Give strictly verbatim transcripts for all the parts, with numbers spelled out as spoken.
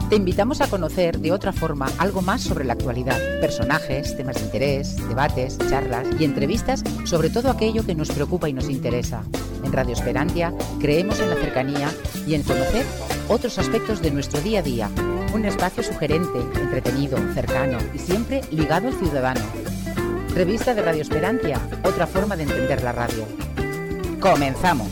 Te invitamos a conocer de otra forma algo más sobre la actualidad, personajes, temas de interés, debates, charlas y entrevistas sobre todo aquello que nos preocupa y nos interesa. En Radio Esperantia creemos en la cercanía y en conocer otros aspectos de nuestro día a día. Un espacio sugerente, entretenido, cercano y siempre ligado al ciudadano. Revista de Radio Esperantia, otra forma de entender la radio. ¡Comenzamos!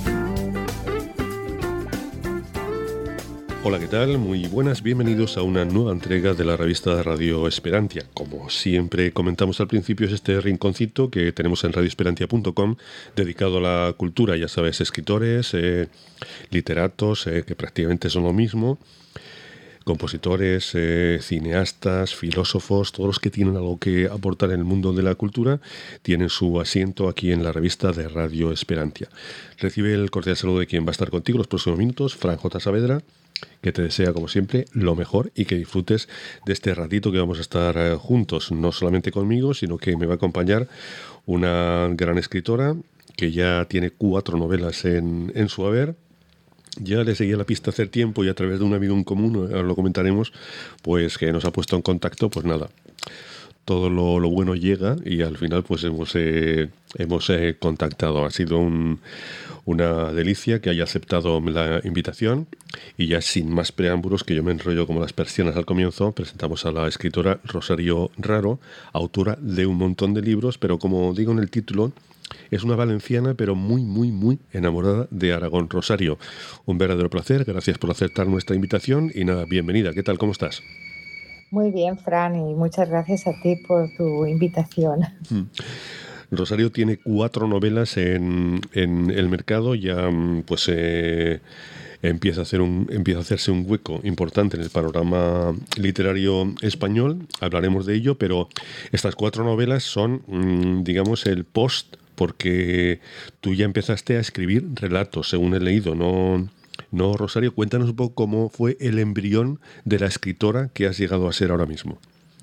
Hola, ¿qué tal? Muy buenas, bienvenidos a una nueva entrega de la revista de Radio Esperantia. Como siempre comentamos al principio, es este rinconcito que tenemos en radio esperantia punto com dedicado a la cultura, ya sabes, escritores, eh, literatos, eh, que prácticamente son lo mismo, compositores, eh, cineastas, filósofos, todos los que tienen algo que aportar en el mundo de la cultura, tienen su asiento aquí en la revista de Radio Esperantia. Recibe el cordial saludo de quien va a estar contigo los próximos minutos, Fran J. Saavedra, que te desea, como siempre, lo mejor y que disfrutes de este ratito que vamos a estar eh, juntos, no solamente conmigo, sino que me va a acompañar una gran escritora que ya tiene cuatro novelas en, en su haber. Ya le seguía la pista hace tiempo y a través de un amigo en común, ahora lo comentaremos, pues que nos ha puesto en contacto, pues nada, todo lo, lo bueno llega y al final pues hemos, eh, hemos eh, contactado. Ha sido un, una delicia que haya aceptado la invitación y ya sin más preámbulos, que yo me enrollo como las persianas al comienzo, presentamos a la escritora Rosario Raro, autora de un montón de libros, pero como digo en el título, es una valenciana, pero muy, muy, muy enamorada de Aragón. Rosario, un verdadero placer. Gracias por aceptar nuestra invitación y nada, bienvenida. ¿Qué tal? ¿Cómo estás? Muy bien, Fran, y muchas gracias a ti por tu invitación. Mm. Rosario tiene cuatro novelas en, en el mercado, ya pues eh, empieza, a hacer un, empieza a hacerse un hueco importante en el panorama literario español. Hablaremos de ello, pero estas cuatro novelas son, digamos, el post, porque tú ya empezaste a escribir relatos, según he leído, ¿no? No, Rosario, cuéntanos un poco cómo fue el embrión de la escritora que has llegado a ser ahora mismo.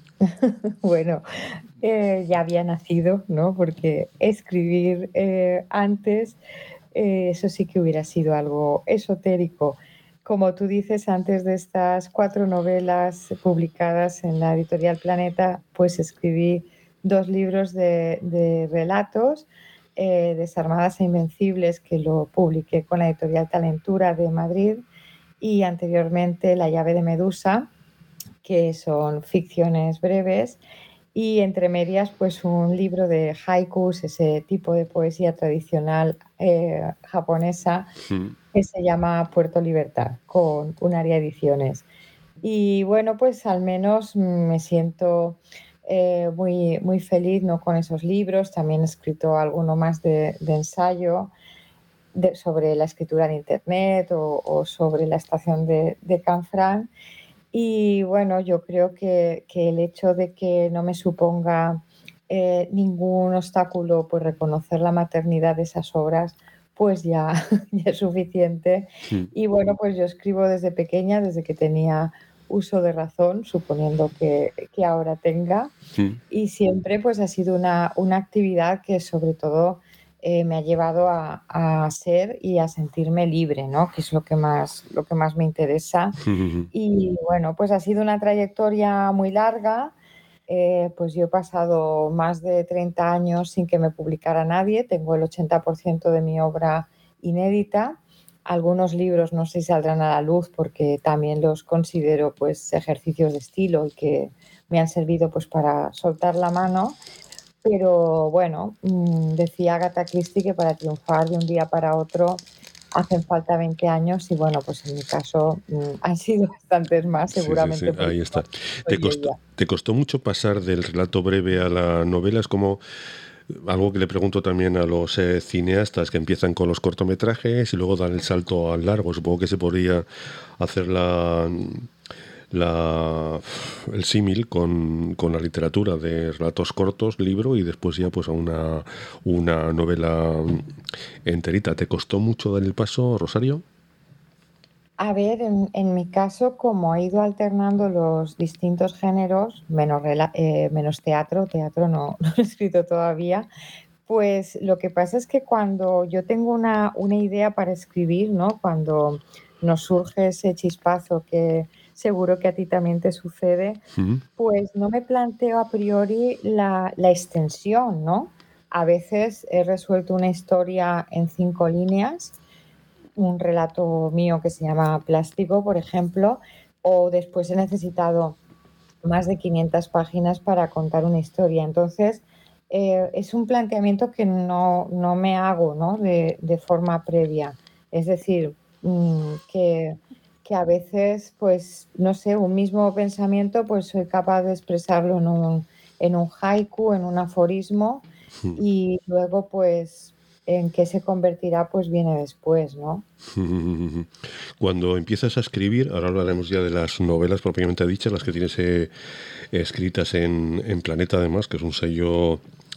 Bueno, eh, ya había nacido, ¿no? Porque escribir eh, antes, eh, eso sí que hubiera sido algo esotérico. Como tú dices, antes de estas cuatro novelas publicadas en la editorial Planeta, pues escribí dos libros de, de relatos, eh, Desarmadas e Invencibles, que lo publiqué con la editorial Talentura de Madrid, y anteriormente La llave de Medusa, que son ficciones breves, y entre medias pues un libro de haikus, ese tipo de poesía tradicional eh, japonesa, mm. que se llama Puerto Libertad, con Unaria Ediciones. Y bueno, pues al menos me siento eh, muy, muy feliz, ¿no?, con esos libros. También he escrito alguno más de, de ensayo de, sobre la escritura en Internet o, o sobre la estación de, de Canfranc. Y bueno, yo creo que, que el hecho de que no me suponga eh, ningún obstáculo pues reconocer la maternidad de esas obras, pues ya, ya es suficiente. Sí. Y bueno, pues yo escribo desde pequeña, desde que tenía uso de razón, suponiendo que, que ahora tenga. Sí. Y siempre pues ha sido una, una actividad que sobre todo Eh, me ha llevado a, a ser y a sentirme libre, ¿no?, que es lo que más, lo que más me interesa. Uh-huh. Y bueno, pues ha sido una trayectoria muy larga. Eh, pues yo he pasado más de treinta años sin que me publicara nadie. Tengo el ochenta por ciento de mi obra inédita. Algunos libros no sé si saldrán a la luz porque también los considero pues ejercicios de estilo y que me han servido pues para soltar la mano. Pero bueno, decía Agatha Christie que para triunfar de un día para otro hacen falta veinte años y bueno, pues en mi caso han sido bastantes más, seguramente. Sí, sí, sí. Ahí está. ¿Te costó, ¿Te costó mucho pasar del relato breve a la novela? Es como algo que le pregunto también a los eh, cineastas que empiezan con los cortometrajes y luego dan el salto al largo. Supongo que se podría hacer la... La, el símil con, con la literatura de relatos cortos, libro, y después ya pues a una, una novela enterita. ¿Te costó mucho dar el paso, Rosario? A ver, en, en mi caso, como he ido alternando los distintos géneros, menos, eh, menos teatro, teatro no, no he escrito todavía, pues lo que pasa es que cuando yo tengo una, una idea para escribir, ¿no?, cuando nos surge ese chispazo que seguro que a ti también te sucede, Mm. pues no me planteo a priori la, la extensión, ¿no? A veces he resuelto una historia en cinco líneas, un relato mío que se llama Plástico, por ejemplo, o después he necesitado más de quinientas páginas para contar una historia. Entonces, eh, es un planteamiento que no, no me hago, ¿no? de, de forma previa. Es decir, mm, que, que a veces, pues, no sé, un mismo pensamiento, pues soy capaz de expresarlo en un, en un haiku, en un aforismo, Mm. y luego, pues, en qué se convertirá, pues viene después, ¿no? Cuando empiezas a escribir, ahora hablaremos ya de las novelas propiamente dichas, las que tienes eh, escritas en, en Planeta, además, que es un sello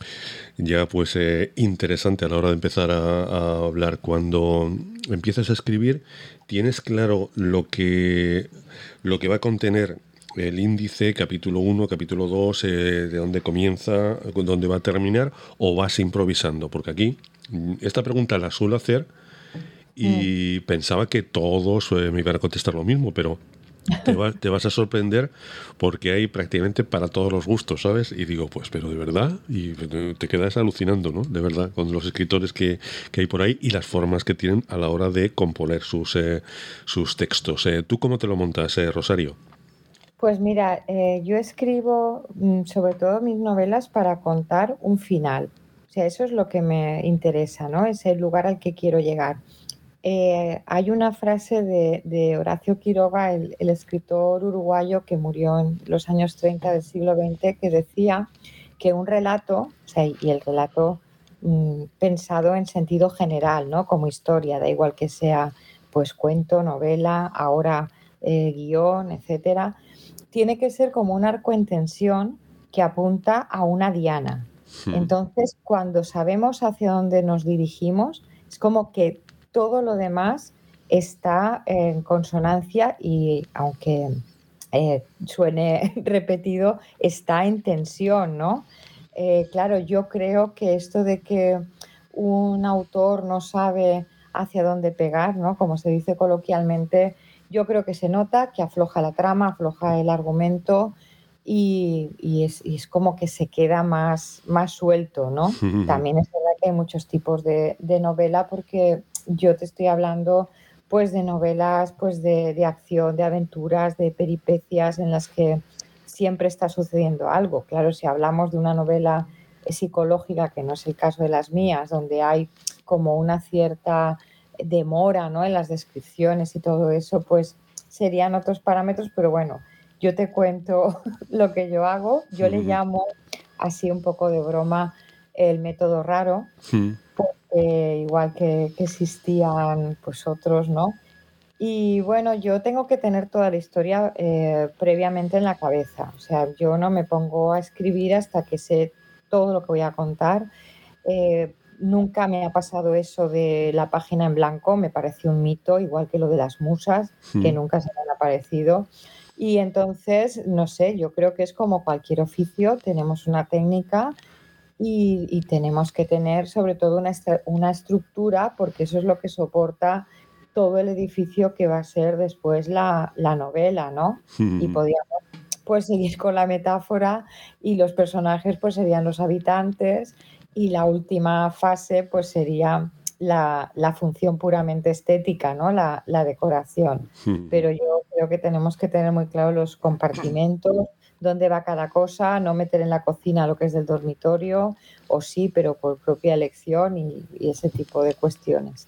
ya pues eh, interesante a la hora de empezar a, a hablar. Cuando empiezas a escribir, ¿tienes claro lo que, lo que va a contener el índice, capítulo uno, capítulo dos, eh, de dónde comienza, dónde va a terminar, o vas improvisando? Porque aquí, esta pregunta la suelo hacer Mm. y pensaba que todos eh, me iban a contestar lo mismo, pero te, va, te vas a sorprender porque hay prácticamente para todos los gustos, ¿sabes? Y digo, pues, pero de verdad, y te quedas alucinando, ¿no? De verdad, con los escritores que, que hay por ahí y las formas que tienen a la hora de componer sus, eh, sus textos. Eh, ¿Tú cómo te lo montas, eh, Rosario? Pues mira, eh, yo escribo mm, sobre todo mis novelas para contar un final. O sea, eso es lo que me interesa, ¿no? Es el lugar al que quiero llegar. Eh, hay una frase de, de Horacio Quiroga, el, el escritor uruguayo que murió en los años treinta del siglo veinte, que decía que un relato, o sea, y el relato mm, pensado en sentido general, ¿no? Como historia, da igual que sea pues cuento, novela, ahora eh, guión, etcétera, tiene que ser como un arco en tensión que apunta a una diana. Hmm. Entonces, cuando sabemos hacia dónde nos dirigimos, es como que todo lo demás está en consonancia y, aunque eh, suene repetido, está en tensión, ¿no? Eh, claro, yo creo que esto de que un autor no sabe hacia dónde pegar, ¿no? Como se dice coloquialmente, yo creo que se nota que afloja la trama, afloja el argumento y, y, es, y es como que se queda más, más suelto, ¿no? También es verdad que hay muchos tipos de, de novela porque yo te estoy hablando pues de novelas pues de, de acción, de aventuras, de peripecias en las que siempre está sucediendo algo. Claro, si hablamos de una novela psicológica, que no es el caso de las mías, donde hay como una cierta demora, ¿no? En las descripciones y todo eso, pues serían otros parámetros, pero bueno, yo te cuento lo que yo hago. Yo le llamo, así un poco de broma, el método raro, porque igual que, que existían pues otros, ¿no? Y bueno, yo tengo que tener toda la historia eh, previamente en la cabeza. O sea, yo no me pongo a escribir hasta que sé todo lo que voy a contar. Eh, nunca me ha pasado eso de la página en blanco, me parece un mito, igual que lo de las musas, que nunca se me han aparecido. Y entonces, no sé, yo creo que es como cualquier oficio, tenemos una técnica y, y tenemos que tener sobre todo una, estra- una estructura, porque eso es lo que soporta todo el edificio que va a ser después la, la novela, ¿no? Y podríamos pues seguir con la metáfora y los personajes pues serían los habitantes y la última fase pues sería la, la función puramente estética, ¿no? La, la decoración. Pero yo creo que tenemos que tener muy claro los compartimentos, dónde va cada cosa, no meter en la cocina lo que es del dormitorio, o sí, pero por propia elección y, y ese tipo de cuestiones.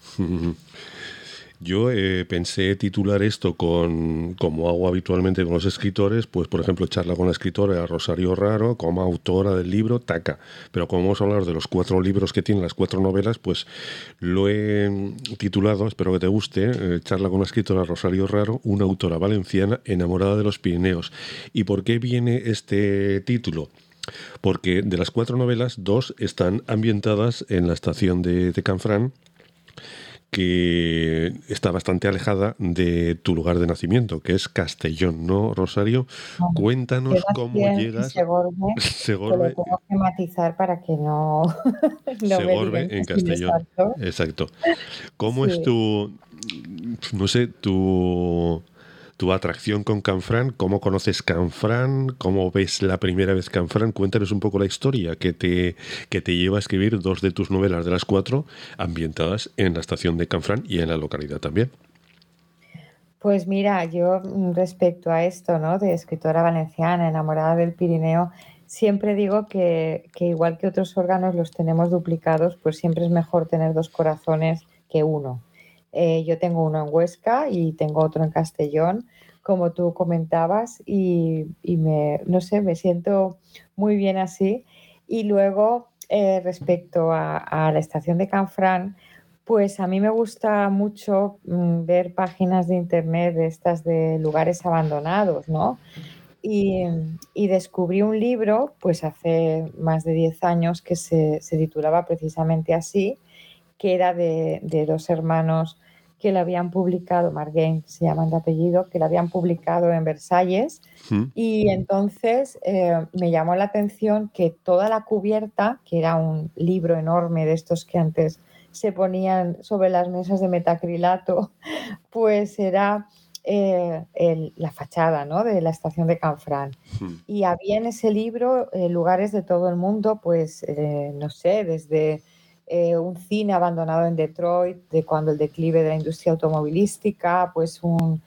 Yo eh, pensé titular esto con, como hago habitualmente con los escritores, pues por ejemplo charla con la escritora Rosario Raro como autora del libro Taca, pero como vamos a hablar de los cuatro libros que tienen, las cuatro novelas, pues lo he titulado, espero que te guste, eh, charla con la escritora Rosario Raro, una autora valenciana enamorada de los Pirineos. ¿Y por qué viene este título? Porque de las cuatro novelas, dos están ambientadas en la estación de, de Canfrán, que está bastante alejada de tu lugar de nacimiento, que es Castellón, ¿no, Rosario? Bueno, yo Cuéntanos nací cómo en llegas. Segorbe, que lo Segorbe, tengo que matizar para que no, no me digan Segorbe que en soy de Castellón. Salto. Exacto. ¿Cómo es Sí. tu, no sé, tu, tu atracción con Canfrán, cómo conoces Canfrán, cómo ves la primera vez Canfrán. Cuéntanos un poco la historia que te, que te lleva a escribir dos de tus novelas de las cuatro ambientadas en la estación de Canfrán y en la localidad también. Pues mira, yo respecto a esto, ¿no? De escritora valenciana, enamorada del Pirineo, siempre digo que, que igual que otros órganos los tenemos duplicados, pues siempre es mejor tener dos corazones que uno. Eh, yo tengo uno en Huesca y tengo otro en Castellón, como tú comentabas, y, y me, no sé, me siento muy bien así. Y luego, eh, respecto a, a la estación de Canfrán, pues a mí me gusta mucho mm, ver páginas de internet de estas de lugares abandonados, ¿no? Y, y descubrí un libro, pues hace más de diez años, que se, se titulaba precisamente así, que era de, de dos hermanos que lo habían publicado, Margain se llaman de apellido, que lo habían publicado en Versalles. ¿Mm? Y entonces eh, me llamó la atención que toda la cubierta, que era un libro enorme de estos que antes se ponían sobre las mesas de metacrilato, pues era eh, el, la fachada, ¿no?, de la estación de Canfrán. ¿Mm? Y había en ese libro eh, lugares de todo el mundo, pues eh, no sé, desde eh, un cine abandonado en Detroit, de cuando el declive de la industria automovilística, pues un,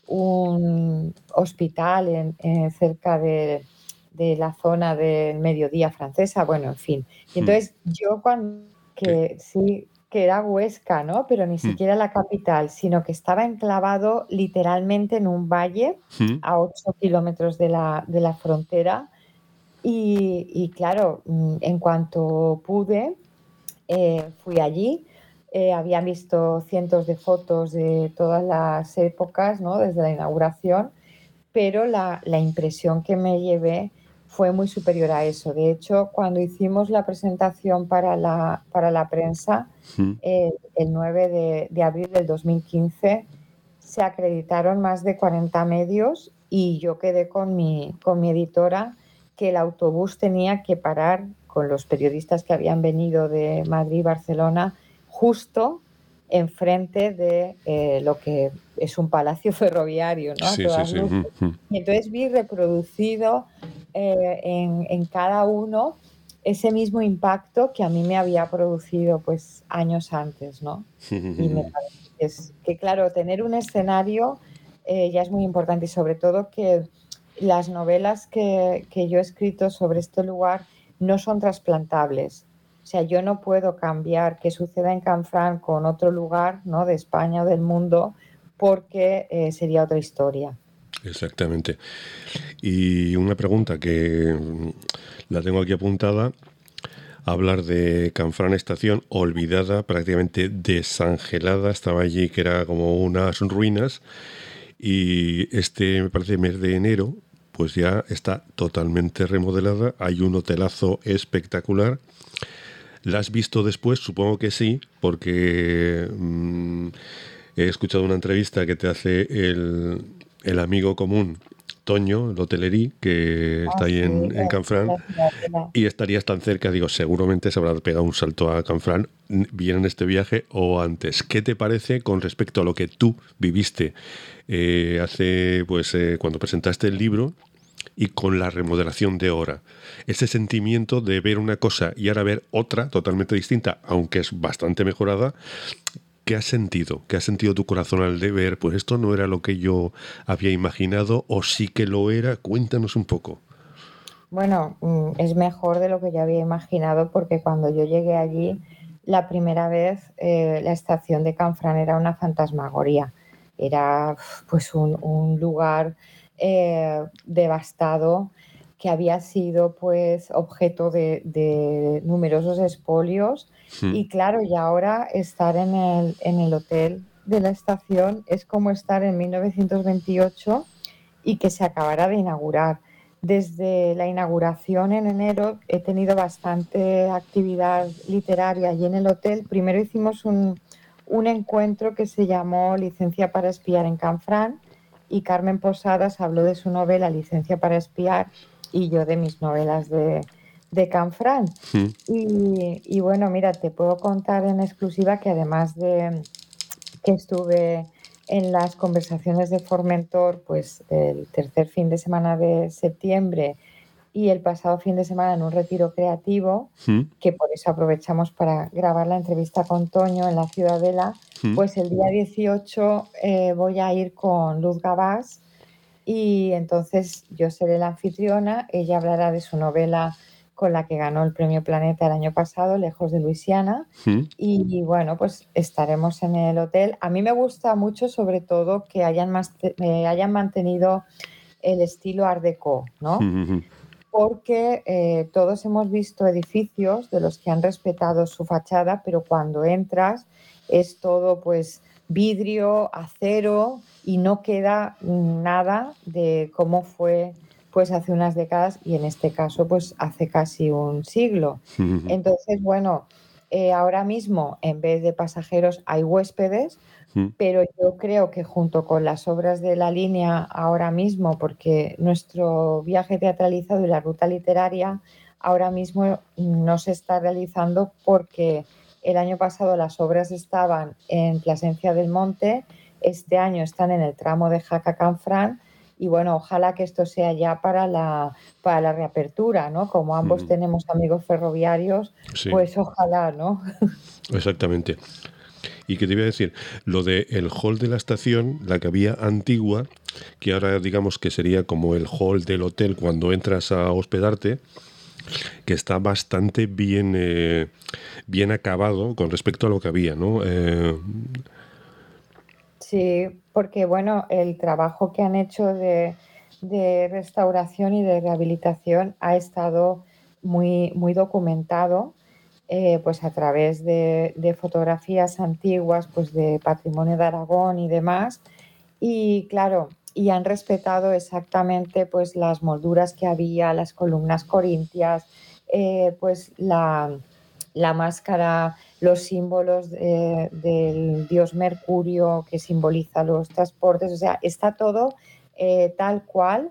un hospital en, en cerca de, de la zona del mediodía francesa, bueno, en fin. Y entonces yo cuando, que sí, que era Huesca, ¿no? Pero ni ¿Mm? siquiera la capital, sino que estaba enclavado literalmente en un valle ¿Mm? a ocho kilómetros de la, de la frontera. Y, y claro, en cuanto pude, eh, fui allí. Eh, había visto cientos de fotos de todas las épocas, ¿no?, desde la inauguración, pero la, la impresión que me llevé fue muy superior a eso. De hecho, cuando hicimos la presentación para la, para la prensa, ¿Mm? eh, el nueve de, de abril del dos mil quince, se acreditaron más de cuarenta medios y yo quedé con mi, con mi editora que el autobús tenía que parar con los periodistas que habían venido de Madrid y Barcelona justo enfrente de eh, lo que es un palacio ferroviario, ¿no?, a Sí, sí, todas sí. luces. ¿Mm? ¿Mm? Y entonces vi reproducido eh, en, en cada uno ese mismo impacto que a mí me había producido pues años antes, ¿no? Y me parece que, es, que claro, tener un escenario eh, ya es muy importante, y sobre todo que las novelas que, que yo he escrito sobre este lugar no son trasplantables. O sea, yo no puedo cambiar qué suceda en Canfrán con otro lugar, ¿no?, de España o del mundo, porque eh, sería otra historia. Exactamente. Y una pregunta que la tengo aquí apuntada: hablar de Canfrán Estación, olvidada, prácticamente desangelada, estaba allí que era como unas ruinas, y este, me parece, mes de enero, pues ya está totalmente remodelada, hay un hotelazo espectacular. ¿La has visto después? Supongo que sí, porque mmm, he escuchado una entrevista que te hace el, el amigo común Toño, el hotelerí, que está Ah, ahí sí, en, en Canfrán, y estarías tan cerca, digo, seguramente se habrá pegado un salto a Canfrán, bien en este viaje o antes. ¿Qué te parece con respecto a lo que tú viviste eh, hace, pues, eh, cuando presentaste el libro, y con la remodelación de ahora? Ese sentimiento de ver una cosa y ahora ver otra totalmente distinta, aunque es bastante mejorada. ¿Qué has sentido? ¿Qué ha sentido tu corazón al de ver, pues esto no era lo que yo había imaginado, o sí que lo era? Cuéntanos un poco. Bueno, es mejor de lo que yo había imaginado, porque cuando yo llegué allí la primera vez, eh, la estación de Canfrán era una fantasmagoría. Era pues un, un lugar eh, devastado, que había sido pues objeto de, de numerosos expolios. Hmm. Y claro, y ahora estar en el, en el hotel de la estación es como estar en mil novecientos veintiocho y que se acabara de inaugurar. Desde la inauguración en enero he tenido bastante actividad literaria allí en el hotel. Primero hicimos un, un encuentro que se llamó Licencia para espiar en Canfrán, y Carmen Posadas habló de su novela Licencia para espiar y yo de mis novelas de, de Canfrán. Hmm. Y, y bueno, mira, te puedo contar en exclusiva que además de que estuve en las conversaciones de Formentor, pues el tercer fin de semana de septiembre y el pasado fin de semana en un retiro creativo, Mm, que por eso aprovechamos para grabar la entrevista con Toño en la Ciudadela, mm, pues el día dieciocho eh, voy a ir con Luz Gabás y entonces yo seré la anfitriona, ella hablará de su novela con la que ganó el Premio Planeta el año pasado, Lejos de Luisiana, mm, y bueno, pues estaremos en el hotel. A mí me gusta mucho, sobre todo, que hayan, más, eh, hayan mantenido el estilo Art Deco, ¿no? mm, mm, Porque eh, todos hemos visto edificios de los que han respetado su fachada, pero cuando entras es todo pues vidrio, acero y no queda nada de cómo fue pues hace unas décadas y en este caso pues hace casi un siglo. mm, Entonces, bueno, eh, ahora mismo en vez de pasajeros hay huéspedes, mm. pero yo creo que junto con las obras de la línea ahora mismo, porque nuestro viaje teatralizado y la ruta literaria ahora mismo no se está realizando porque el año pasado las obras estaban en Plasencia del Monte, este año están en el tramo de Jaca-Canfranc y bueno, ojalá que esto sea ya para la, para la reapertura, ¿no? Como ambos Mm. tenemos amigos ferroviarios, Sí, pues ojalá, ¿no? exactamente. Y que te iba a decir, lo de el hall de la estación, la que había antigua, que ahora digamos que sería como el hall del hotel cuando entras a hospedarte, que está bastante bien, eh, bien acabado con respecto a lo que había, ¿no? Eh, Sí, porque bueno, el trabajo que han hecho de, de restauración y de rehabilitación ha estado muy, muy documentado, eh, pues a través de, de fotografías antiguas, pues de patrimonio de Aragón y demás. Y claro, y han respetado exactamente pues las molduras que había, las columnas corintias, eh, pues la, la máscara, los símbolos de- del dios Mercurio que simboliza los transportes, o sea, está todo eh, tal cual.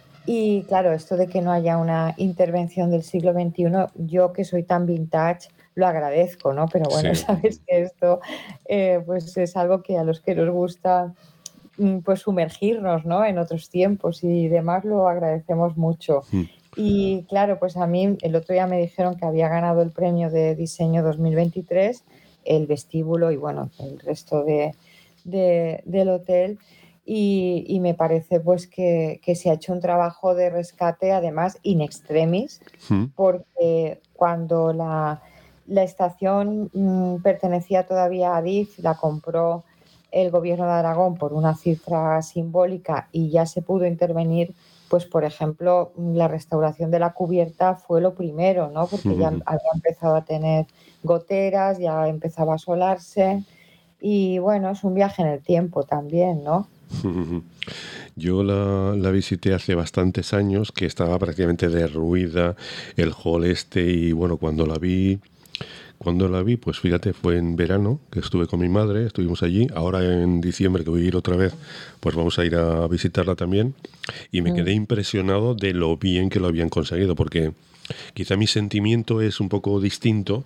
Y claro, esto de que no haya una intervención del siglo veintiuno, yo que soy tan vintage, lo agradezco, ¿no? Pero bueno, sí. sabes que esto eh, pues es algo que a los que nos gusta mm, pues sumergirnos, ¿no? En otros tiempos y demás lo agradecemos mucho. Mm, Y claro, pues a mí el otro día me dijeron que había ganado el premio de diseño dos mil veintitrés, el vestíbulo y bueno, el resto de, de- del hotel. Y, y me parece pues que, que se ha hecho un trabajo de rescate además in extremis, mm, porque cuando la, la estación mm, pertenecía todavía a Adif, la compró el gobierno de Aragón por una cifra simbólica y ya se pudo intervenir, pues por ejemplo, la restauración de la cubierta fue lo primero, ¿no? Porque ya mm, había empezado a tener goteras, ya empezaba a solarse y bueno, es un viaje en el tiempo también, ¿no? mm. Yo la, la visité hace bastantes años, que estaba prácticamente derruida el hall este y bueno, cuando la vi, cuando la vi, pues fíjate, fue en verano, que estuve con mi madre, estuvimos allí. Ahora en diciembre que voy a ir otra vez, pues vamos a ir a visitarla también. Y me quedé Mm. impresionado de lo bien que lo habían conseguido, porque quizá mi sentimiento es un poco distinto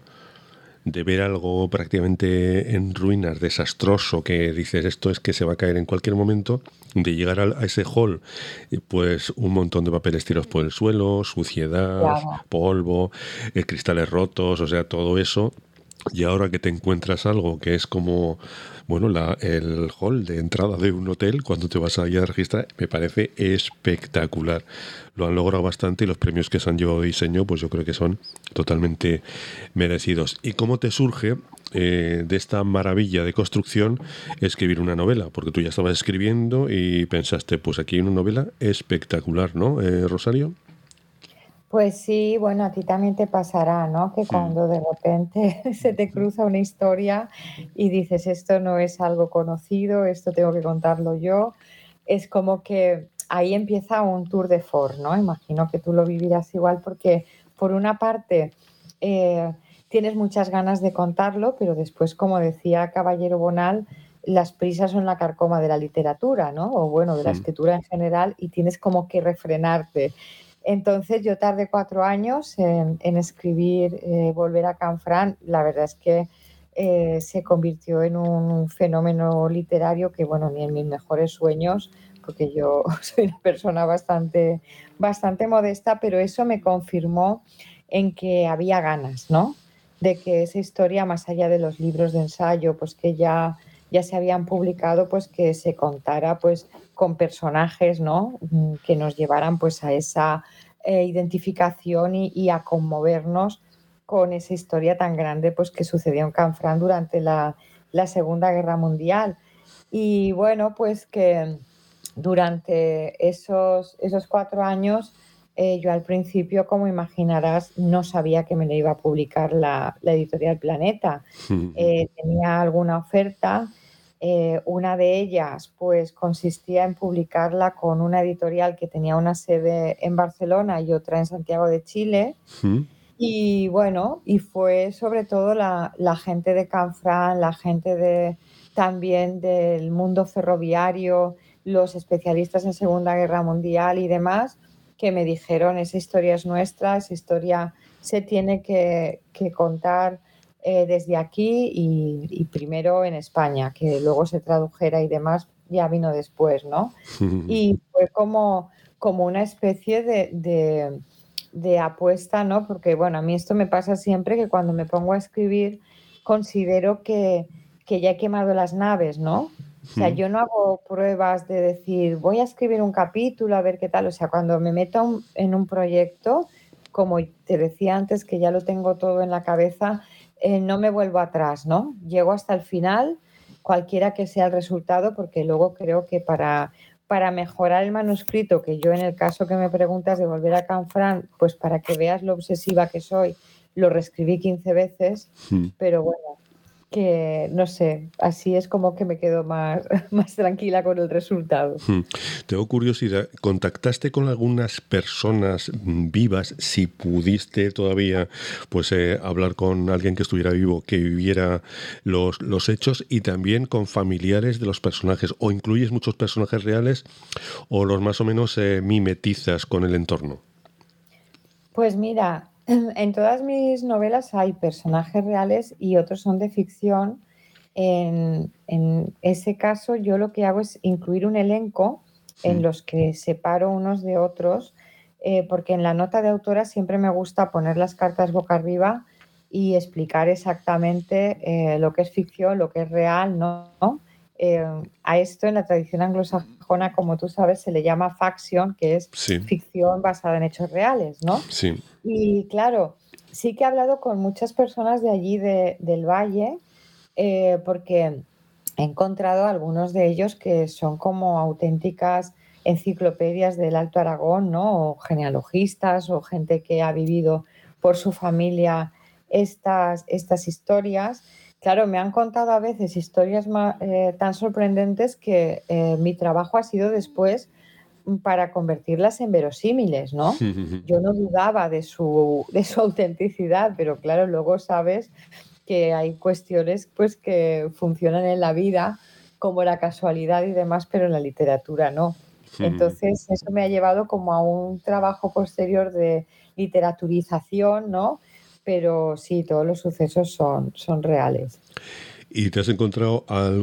de ver algo prácticamente en ruinas, desastroso, que dices esto es que se va a caer en cualquier momento, de llegar a, a ese hall, eh, pues un montón de papeles tirados por el suelo, suciedad, Claro. polvo, eh, cristales rotos, o sea, todo eso. Y ahora que te encuentras algo que es como, bueno, la, el hall de entrada de un hotel, cuando te vas allá a registrar, me parece espectacular. Lo han logrado bastante y los premios que se han llevado de diseño, pues yo creo que son totalmente merecidos. ¿Y cómo te surge eh, de esta maravilla de construcción escribir una novela? Porque tú ya estabas escribiendo y pensaste, pues aquí hay una novela espectacular, ¿no, eh, Rosario? Pues sí, bueno, a ti también te pasará, ¿no? Que Mm, cuando de repente se te cruza una historia y dices, esto no es algo conocido, esto tengo que contarlo yo, es como que ahí empieza un tour de force, ¿no? Imagino que tú lo vivirás igual porque, por una parte, eh, tienes muchas ganas de contarlo, pero después, como decía Caballero Bonal, las prisas son la carcoma de la literatura, ¿no? O bueno, de la mm, escritura en general y tienes como que refrenarte. Entonces yo tardé cuatro años en, en escribir eh, Volver a Canfranc. La verdad es que eh, se convirtió en un fenómeno literario que, bueno, ni en mis mejores sueños, porque yo soy una persona bastante, bastante modesta, pero eso me confirmó en que había ganas, ¿no? De que esa historia, más allá de los libros de ensayo, pues que ya, ya se habían publicado, pues que se contara pues con personajes, ¿no? Mm, Que nos llevaran pues a esa eh, identificación y, y a conmovernos con esa historia tan grande pues que sucedió en Canfranc durante la, la Segunda Guerra Mundial. Y bueno, pues que durante esos, esos cuatro años, eh, yo al principio, como imaginarás, no sabía que me lo iba a publicar la, la editorial Planeta. Eh, tenía alguna oferta, eh, una de ellas pues consistía en publicarla con una editorial que tenía una sede en Barcelona y otra en Santiago de Chile. Y bueno, y fue sobre todo la, la gente de Canfranc, la gente de, también del mundo ferroviario, los especialistas en Segunda Guerra Mundial y demás, que me dijeron, esa historia es nuestra, esa historia se tiene que, que contar eh, desde aquí y, y primero en España, que luego se tradujera y demás, ya vino después, ¿no? Y fue como, como una especie de, de de apuesta, ¿no? Porque, bueno, a mí esto me pasa siempre que cuando me pongo a escribir considero que, que ya he quemado las naves, ¿no? O sea, yo no hago pruebas de decir, voy a escribir un capítulo, a ver qué tal. O sea, cuando me meto un- en un proyecto, como te decía antes, que ya lo tengo todo en la cabeza, eh, no me vuelvo atrás, ¿no? Llego hasta el final, cualquiera que sea el resultado, porque luego creo que para para mejorar el manuscrito, que yo en el caso que me preguntas de volver a Canfranc, pues para que veas lo obsesiva que soy, lo reescribí quince veces, pero bueno, que no sé, así es como que me quedo más, más tranquila con el resultado. Tengo curiosidad, ¿contactaste con algunas personas mm, vivas, si pudiste todavía pues eh, hablar con alguien que estuviera vivo, que viviera los, los hechos, y también con familiares de los personajes? ¿O incluyes muchos personajes reales o los más o menos eh, mimetizas con el entorno? Pues mira, en todas mis novelas hay personajes reales y otros son de ficción. En, en ese caso, yo lo que hago es incluir un elenco en los que separo unos de otros, eh, porque en la nota de autora siempre me gusta poner las cartas boca arriba y explicar exactamente eh, lo que es ficción, lo que es real, ¿no? Eh, a esto en la tradición anglosajona, como tú sabes, se le llama faction, que es Sí, ficción basada en hechos reales, ¿no? sí. Y claro, sí que he hablado con muchas personas de allí de, del valle, eh, porque he encontrado algunos de ellos que son como auténticas enciclopedias del Alto Aragón, ¿no? O genealogistas o gente que ha vivido por su familia estas, estas historias. Claro, me han contado a veces historias ma- eh, tan sorprendentes que eh, mi trabajo ha sido después para convertirlas en verosímiles, ¿no? Yo no dudaba de su, de su autenticidad, pero claro, luego sabes que hay cuestiones pues que funcionan en la vida como la casualidad y demás, pero en la literatura no. Entonces, eso me ha llevado como a un trabajo posterior de literaturización, ¿no? Pero sí, todos los sucesos son, son reales. ¿Y te has encontrado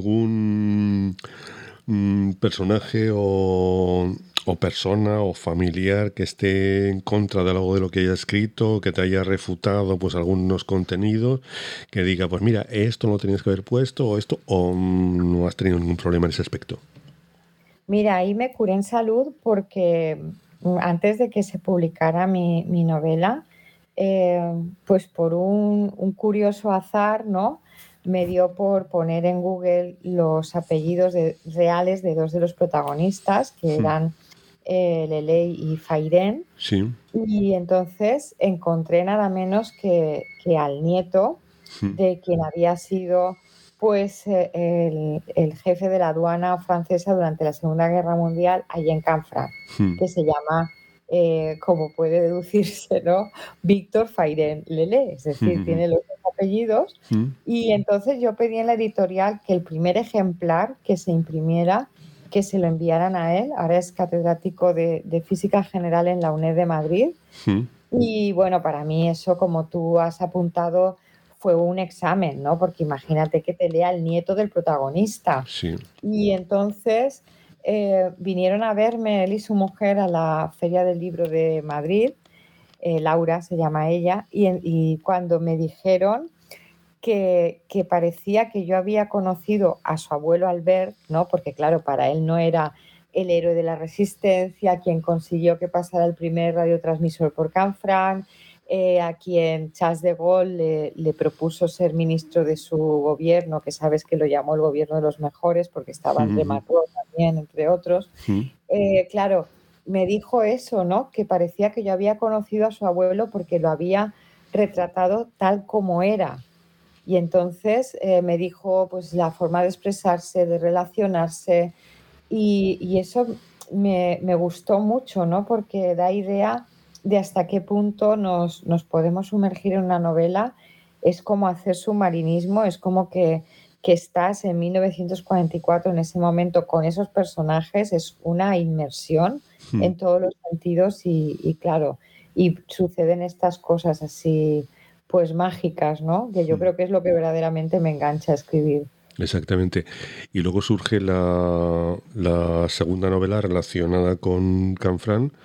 algún mm, personaje o, o persona o familiar que esté en contra de algo de lo que haya escrito, que te haya refutado pues algunos contenidos, que diga, pues mira, esto no lo tenías que haber puesto o esto, o mm, no has tenido ningún problema en ese aspecto? Mira, ahí me curé en salud porque mm, antes de que se publicara mi, mi novela, eh, pues por un, un curioso azar, ¿no? Me dio por poner en Google los apellidos de- reales de dos de los protagonistas, que Mm, eran eh, Lelei y Fairen, sí. y entonces encontré nada menos que, que al nieto Mm, de quien había sido pues eh, el, el jefe de la aduana francesa durante la Segunda Guerra Mundial allí en Canfranc, mm, que se llama, eh, como puede deducirse, ¿no? Víctor Fairen Lelé, es decir, mm, tiene los dos apellidos. mm, Y entonces yo pedí en la editorial que el primer ejemplar que se imprimiera, que se lo enviaran a él. Ahora es catedrático de, de Física General en la UNED de Madrid. mm, Y bueno, para mí eso, como tú has apuntado, fue un examen, ¿no? Porque imagínate que te lea el nieto del protagonista. Sí. Y entonces eh, vinieron a verme él y su mujer a la Feria del Libro de Madrid, eh, Laura se llama ella, y, y cuando me dijeron que, que parecía que yo había conocido a su abuelo Albert, ¿no? Porque claro, para él no era el héroe de la resistencia, quien consiguió que pasara el primer radiotransmisor por Canfranc, eh, a quien Charles de Gaulle le, le propuso ser ministro de su gobierno, que sabes que lo llamó el gobierno de los mejores, porque estaba André Malraux también, entre otros. Uh-huh. Eh, claro, me dijo eso, ¿no? Que parecía que yo había conocido a su abuelo porque lo había retratado tal como era. Y entonces eh, me dijo pues la forma de expresarse, de relacionarse, y, y eso me, me gustó mucho, ¿no? Porque da idea de hasta qué punto nos, nos podemos sumergir en una novela. Es como hacer submarinismo, es como que, que estás en mil novecientos cuarenta y cuatro en ese momento con esos personajes, es una inmersión Hmm. en todos los sentidos y, y claro, y suceden estas cosas así pues mágicas, ¿no? Que yo Hmm. creo que es lo que verdaderamente me engancha a escribir. Exactamente. Y luego surge la, la segunda novela relacionada con Canfranc.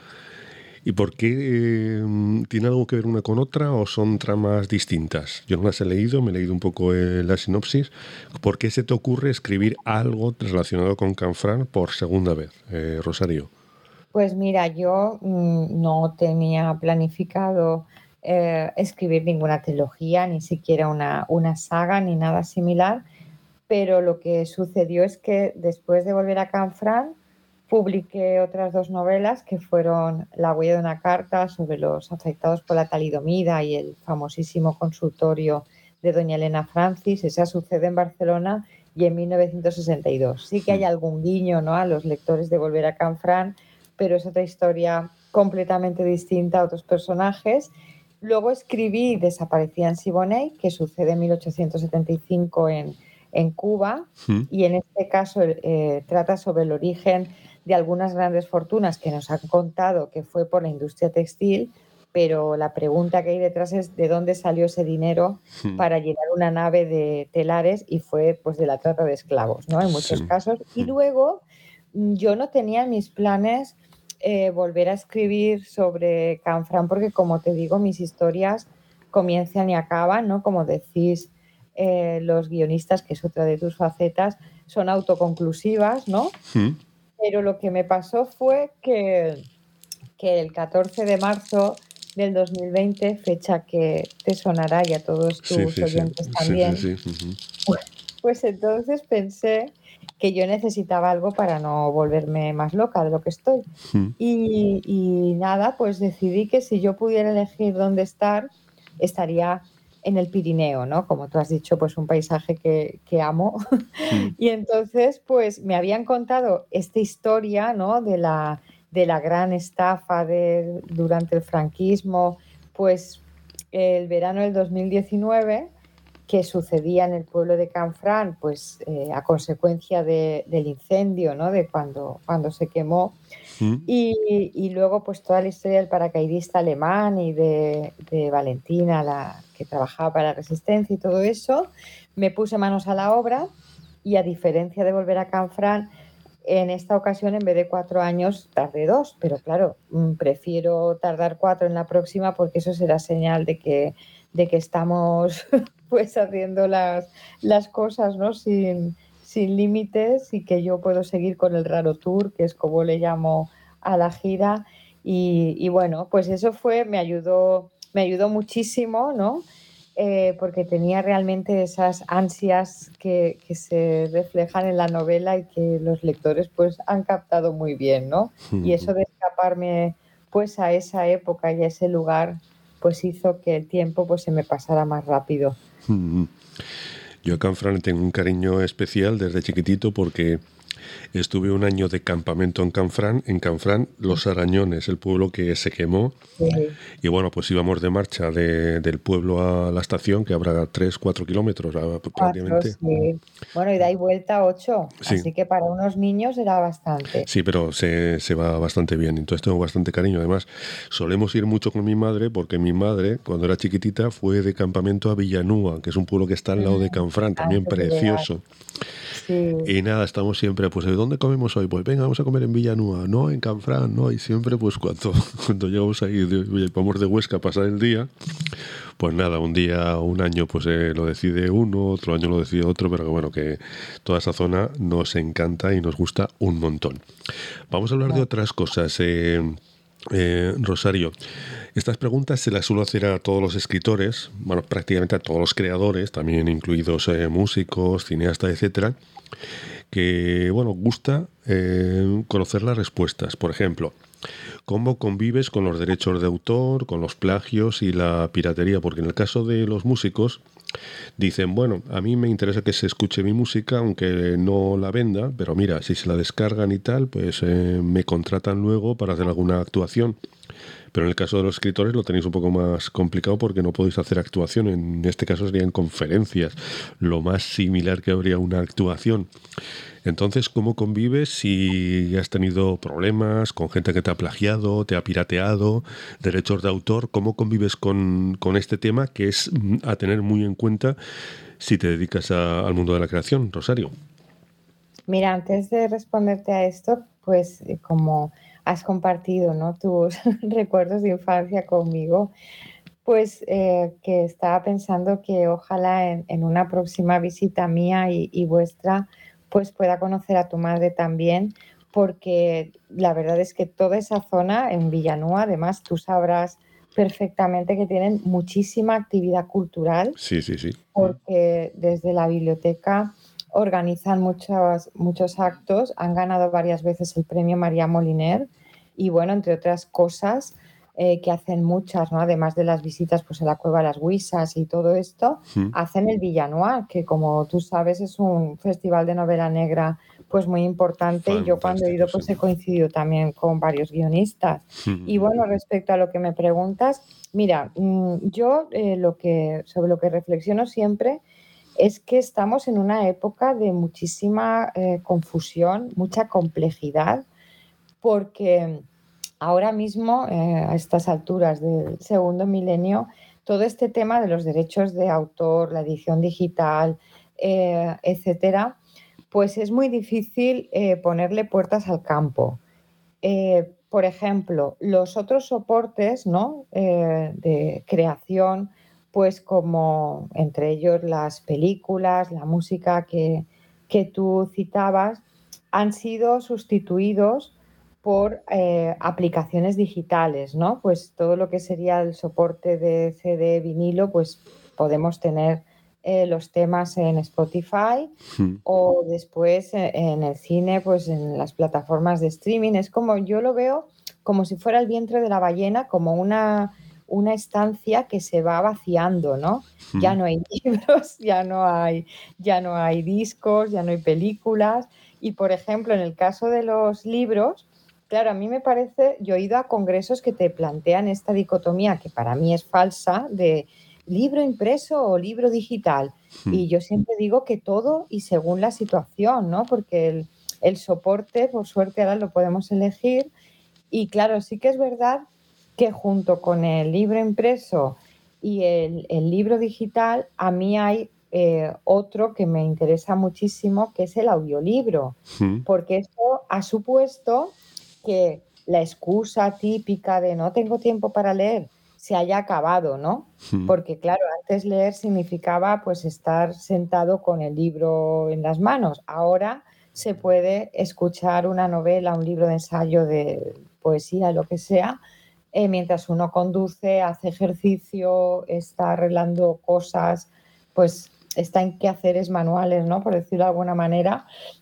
¿Y por qué? Eh, ¿Tiene algo que ver una con otra o son tramas distintas? Yo no las he leído, me he leído un poco eh, la sinopsis. ¿Por qué se te ocurre escribir algo relacionado con Canfranc por segunda vez, eh, Rosario? Pues mira, yo mmm, no tenía planificado eh, escribir ninguna trilogía, ni siquiera una, una saga, ni nada similar, pero lo que sucedió es que después de volver a Canfranc, publiqué otras dos novelas que fueron La huella de una carta sobre los afectados por la talidomida y el famosísimo consultorio de doña Elena Francis. Esa sucede en Barcelona y en mil novecientos sesenta y dos. Sí que hay algún guiño, ¿no?, a los lectores de Volver a Canfranc, pero es otra historia completamente distinta a otros personajes. Luego escribí Desaparecida en Siboney, que sucede en mil ochocientos setenta y cinco en, en Cuba, ¿Mm? y en este caso eh, trata sobre el origen de algunas grandes fortunas que nos han contado que fue por la industria textil, pero la pregunta que hay detrás es de dónde salió ese dinero ¿Mm? para llenar una nave de telares, y fue pues de la trata de esclavos, ¿no? En muchos Sí. casos. Y luego yo no tenía en mis planes eh, volver a escribir sobre Canfranc, porque como te digo, mis historias comienzan y acaban, ¿no? Como decís eh, los guionistas, que es otra de tus facetas, son autoconclusivas, ¿no? ¿Mm? Pero lo que me pasó fue que, que el catorce de marzo del dos mil veinte, fecha que te sonará y a todos tus Sí, sí, sí. oyentes Sí, también, sí, sí. Ujú. pues, pues entonces pensé que yo necesitaba algo para no volverme más loca de lo que estoy. ¿Mm? Y, y nada, pues decidí que si yo pudiera elegir dónde estar, estaría en el Pirineo, ¿no? Como tú has dicho, pues un paisaje que, que amo. ¿Mm? Y entonces, pues me habían contado esta historia, ¿no?, de la, de la gran estafa de, durante el franquismo, pues el verano del dos mil diecinueve, que sucedía en el pueblo de Canfranc, pues eh, a consecuencia de, del incendio, ¿no?, de cuando, cuando se quemó. ¿Mm? Y, y luego pues toda la historia del paracaidista alemán y de, de Valentina, la que trabajaba para la resistencia y todo eso. Me puse manos a la obra y, a diferencia de Volver a Canfranc, en esta ocasión en vez de cuatro años tardé dos, pero claro, prefiero tardar cuatro en la próxima porque eso será señal de que, de que estamos pues haciendo las, las cosas, ¿no?, sin, sin límites, y que yo puedo seguir con el Raro Tour, que es como le llamo a la gira. Y, y bueno, pues eso fue, me ayudó, me ayudó muchísimo, ¿no? Eh, porque tenía realmente esas ansias que, que se reflejan en la novela y que los lectores pues han captado muy bien, ¿no? Y eso de escaparme pues a esa época y a ese lugar pues hizo que el tiempo pues se me pasara más rápido. Mm. Yo a Canfranc tengo un cariño especial desde chiquitito porque Estuve un año de campamento en Canfrán, en Canfrán, Los Arañones, el pueblo que se quemó. Sí. Y bueno, pues íbamos de marcha de, del pueblo a la estación, que habrá tres, cuatro kilómetros Cuatro, prácticamente. sí. Bueno, y da y vuelta ocho, Sí, así que para unos niños era bastante. sí, pero se, se va bastante bien. Entonces tengo bastante cariño. Además, solemos ir mucho con mi madre, porque mi madre, cuando era chiquitita, fue de campamento a Villanúa, que es un pueblo que está al lado de Mm, Canfrán, ah, también qué ideal. precioso. Sí. Y nada, estamos siempre, pues, ¿de dónde comemos hoy? Pues venga, vamos a comer en Villanúa, no en Canfrán, no. Y siempre, pues, cuando, cuando llegamos ahí, de- vamos de Huesca a pasar el día, pues nada, un día, un año, pues eh, lo decide uno, otro año lo decide otro, pero que bueno, que toda esa zona nos encanta y nos gusta un montón. Vamos a hablar de Bueno, otras cosas. Eh, eh, Rosario, estas preguntas se las suelo hacer a todos los escritores, bueno, prácticamente a todos los creadores, también incluidos eh, músicos, cineastas, etcétera, que, bueno, gusta eh, conocer las respuestas. Por ejemplo, ¿cómo convives con los derechos de autor, con los plagios y la piratería? Porque en el caso de los músicos, dicen, bueno, a mí me interesa que se escuche mi música, aunque no la venda, pero mira, si se la descargan y tal, pues eh, me contratan luego para hacer alguna actuación. Pero en el caso de los escritores lo tenéis un poco más complicado porque no podéis hacer actuación. En este caso serían conferencias, lo más similar que habría una actuación. Entonces, ¿cómo convives si has tenido problemas con gente que te ha plagiado, te ha pirateado, derechos de autor? ¿Cómo convives con, con este tema que es mm, a tener muy en cuenta si te dedicas a- al mundo de la creación, Rosario? mira, antes de responderte a esto, pues eh, como has compartido, ¿no? tus recuerdos de infancia conmigo, pues eh, que estaba pensando que ojalá en, en una próxima visita mía y, y vuestra, pues pueda conocer a tu madre también, porque la verdad es que toda esa zona en Villanueva, además tú sabrás perfectamente que tienen muchísima actividad cultural, Sí, sí, sí. porque desde la biblioteca organizan muchos, muchos actos, han ganado varias veces el premio María Moliner y bueno, entre otras cosas eh, que hacen muchas, ¿no? Además de las visitas pues, a la Cueva de las Huisas y todo esto, Mm. hacen el Villanoir, que como tú sabes es un festival de novela negra pues muy importante y yo cuando he Fantástico, ido sí. pues he coincidido también con varios guionistas. Y Mm. bueno, respecto a lo que me preguntas, mira, mm, yo eh, lo que, sobre lo que reflexiono siempre es que estamos en una época de muchísima eh, confusión, mucha complejidad, porque ahora mismo, eh, a estas alturas del segundo milenio, todo este tema de los derechos de autor, la edición digital, eh, etcétera, pues es muy difícil eh, ponerle puertas al campo. Eh, por ejemplo, los otros soportes, ¿no? eh, de creación, pues como entre ellos las películas, la música que, que tú citabas, han sido sustituidos por eh, aplicaciones digitales, ¿no? Pues todo lo que sería el soporte de C D, vinilo, pues podemos tener eh, los temas en Spotify Mm. o después eh, en el cine, pues en las plataformas de streaming. Es como, yo lo veo como si fuera el vientre de la ballena, como una, una estancia que se va vaciando, ¿no? Ya Mm. no hay libros, ya no hay, ya no hay discos, ya no hay películas. Y por ejemplo, en el caso de los libros, claro, a mí me parece, yo he ido a congresos que te plantean esta dicotomía, que para mí es falsa, de libro impreso o libro digital. Mm. Y yo siempre digo que todo y según la situación, ¿no? Porque el, el soporte, por suerte, ahora lo podemos elegir. Y claro, sí que es verdad que junto con el libro impreso y el, el libro digital, a mí hay eh, otro que me interesa muchísimo, que es el audiolibro, Mm. porque esto ha supuesto que la excusa típica de no tengo tiempo para leer se haya acabado, ¿no? Mm. Porque claro, antes leer significaba pues estar sentado con el libro en las manos. Ahora se puede escuchar una novela, un libro de ensayo, de poesía, lo que sea, eh, mientras uno conduce, hace ejercicio, está arreglando cosas, pues está en quehaceres manuales, ¿no? Por decirlo de alguna manera.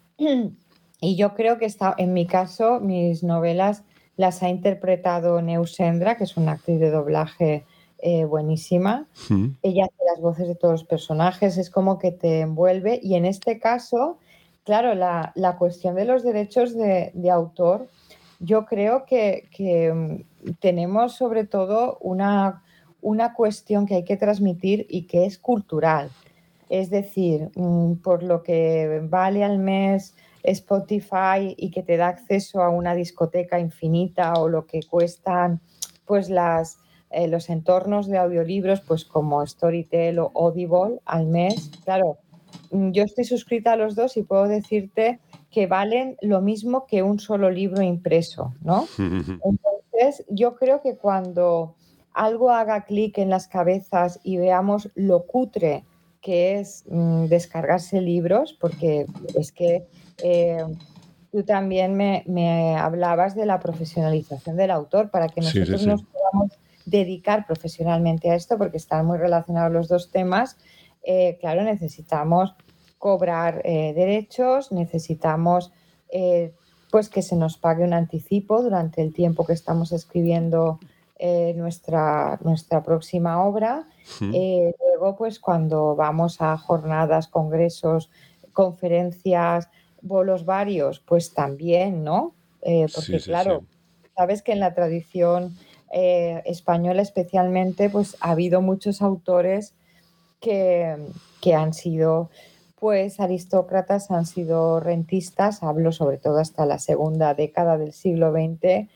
Y yo creo que está, en mi caso, mis novelas las ha interpretado Neus Sendra, que es una actriz de doblaje eh, buenísima. Mm. Ella hace las voces de todos los personajes, es como que te envuelve y en este caso claro, la, la cuestión de los derechos de, de autor, yo creo que, que mm, tenemos sobre todo una, una cuestión que hay que transmitir y que es cultural. Es decir, mm, por lo que vale al mes Spotify y que te da acceso a una discoteca infinita, o lo que cuestan pues las, eh, los entornos de audiolibros, pues como Storytel o Audible al mes. Claro, mm, yo estoy suscrita a los dos y puedo decirte que valen lo mismo que un solo libro impreso, ¿no? Entonces, yo creo que cuando algo haga clic en las cabezas y veamos lo cutre que es mm, descargarse libros, porque es que eh, tú también me, me hablabas de la profesionalización del autor, para que Sí, sí, nosotros sí. nos podamos dedicar profesionalmente a esto, porque están muy relacionados los dos temas. Eh, claro, necesitamos cobrar eh, derechos, necesitamos eh, pues que se nos pague un anticipo durante el tiempo que estamos escribiendo eh, nuestra, nuestra próxima obra. Mm. Eh, luego, pues cuando vamos a jornadas, congresos, conferencias, bolos varios, pues también, ¿no? Eh, Sí, porque sí, sí. claro, sabes que en la tradición eh, española especialmente, pues ha habido muchos autores que, que han sido pues aristócratas, han sido rentistas, hablo sobre todo hasta la segunda década del siglo veinte,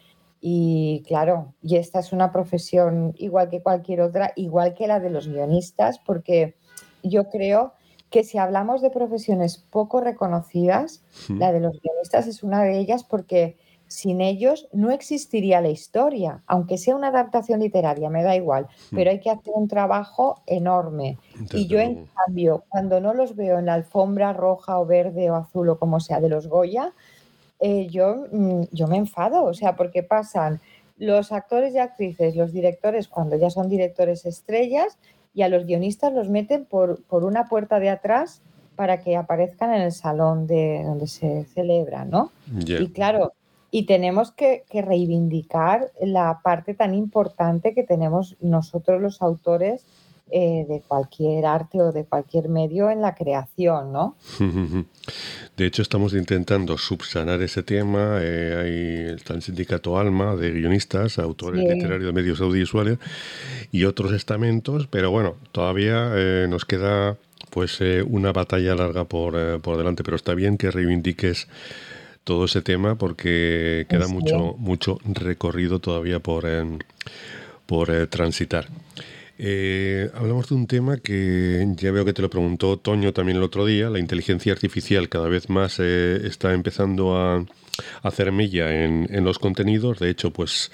y claro, y esta es una profesión igual que cualquier otra, igual que la de los guionistas, porque yo creo que si hablamos de profesiones poco reconocidas, Mm. la de los guionistas es una de ellas, porque sin ellos no existiría la historia, aunque sea una adaptación literaria, me da igual, Mm. pero hay que hacer un trabajo enorme. Y Desde yo, en luego. cambio, cuando no los veo en la alfombra roja o verde o azul o como sea de los Goya, eh, yo, mm, yo me enfado, o sea, porque pasan los actores y actrices, los directores, cuando ya son directores estrellas, y a los guionistas los meten por, por una puerta de atrás para que aparezcan en el salón de donde se celebra, ¿no? Ya. Y claro, y tenemos que, que reivindicar la parte tan importante que tenemos nosotros los autores eh, de cualquier arte o de cualquier medio en la creación, ¿no? De hecho, estamos intentando subsanar ese tema. Eh, hay, está el sindicato ALMA de guionistas, autores Sí, literarios de medios audiovisuales y otros estamentos, pero bueno, todavía eh, nos queda pues eh, una batalla larga por, eh, por delante, pero está bien que reivindiques todo ese tema porque queda sí. mucho, mucho recorrido todavía por, eh, por eh, transitar. Eh, hablamos de un tema que ya veo que te lo preguntó Toño también el otro día. La inteligencia artificial cada vez más eh, está empezando a hacer mella en, en los contenidos. De hecho, pues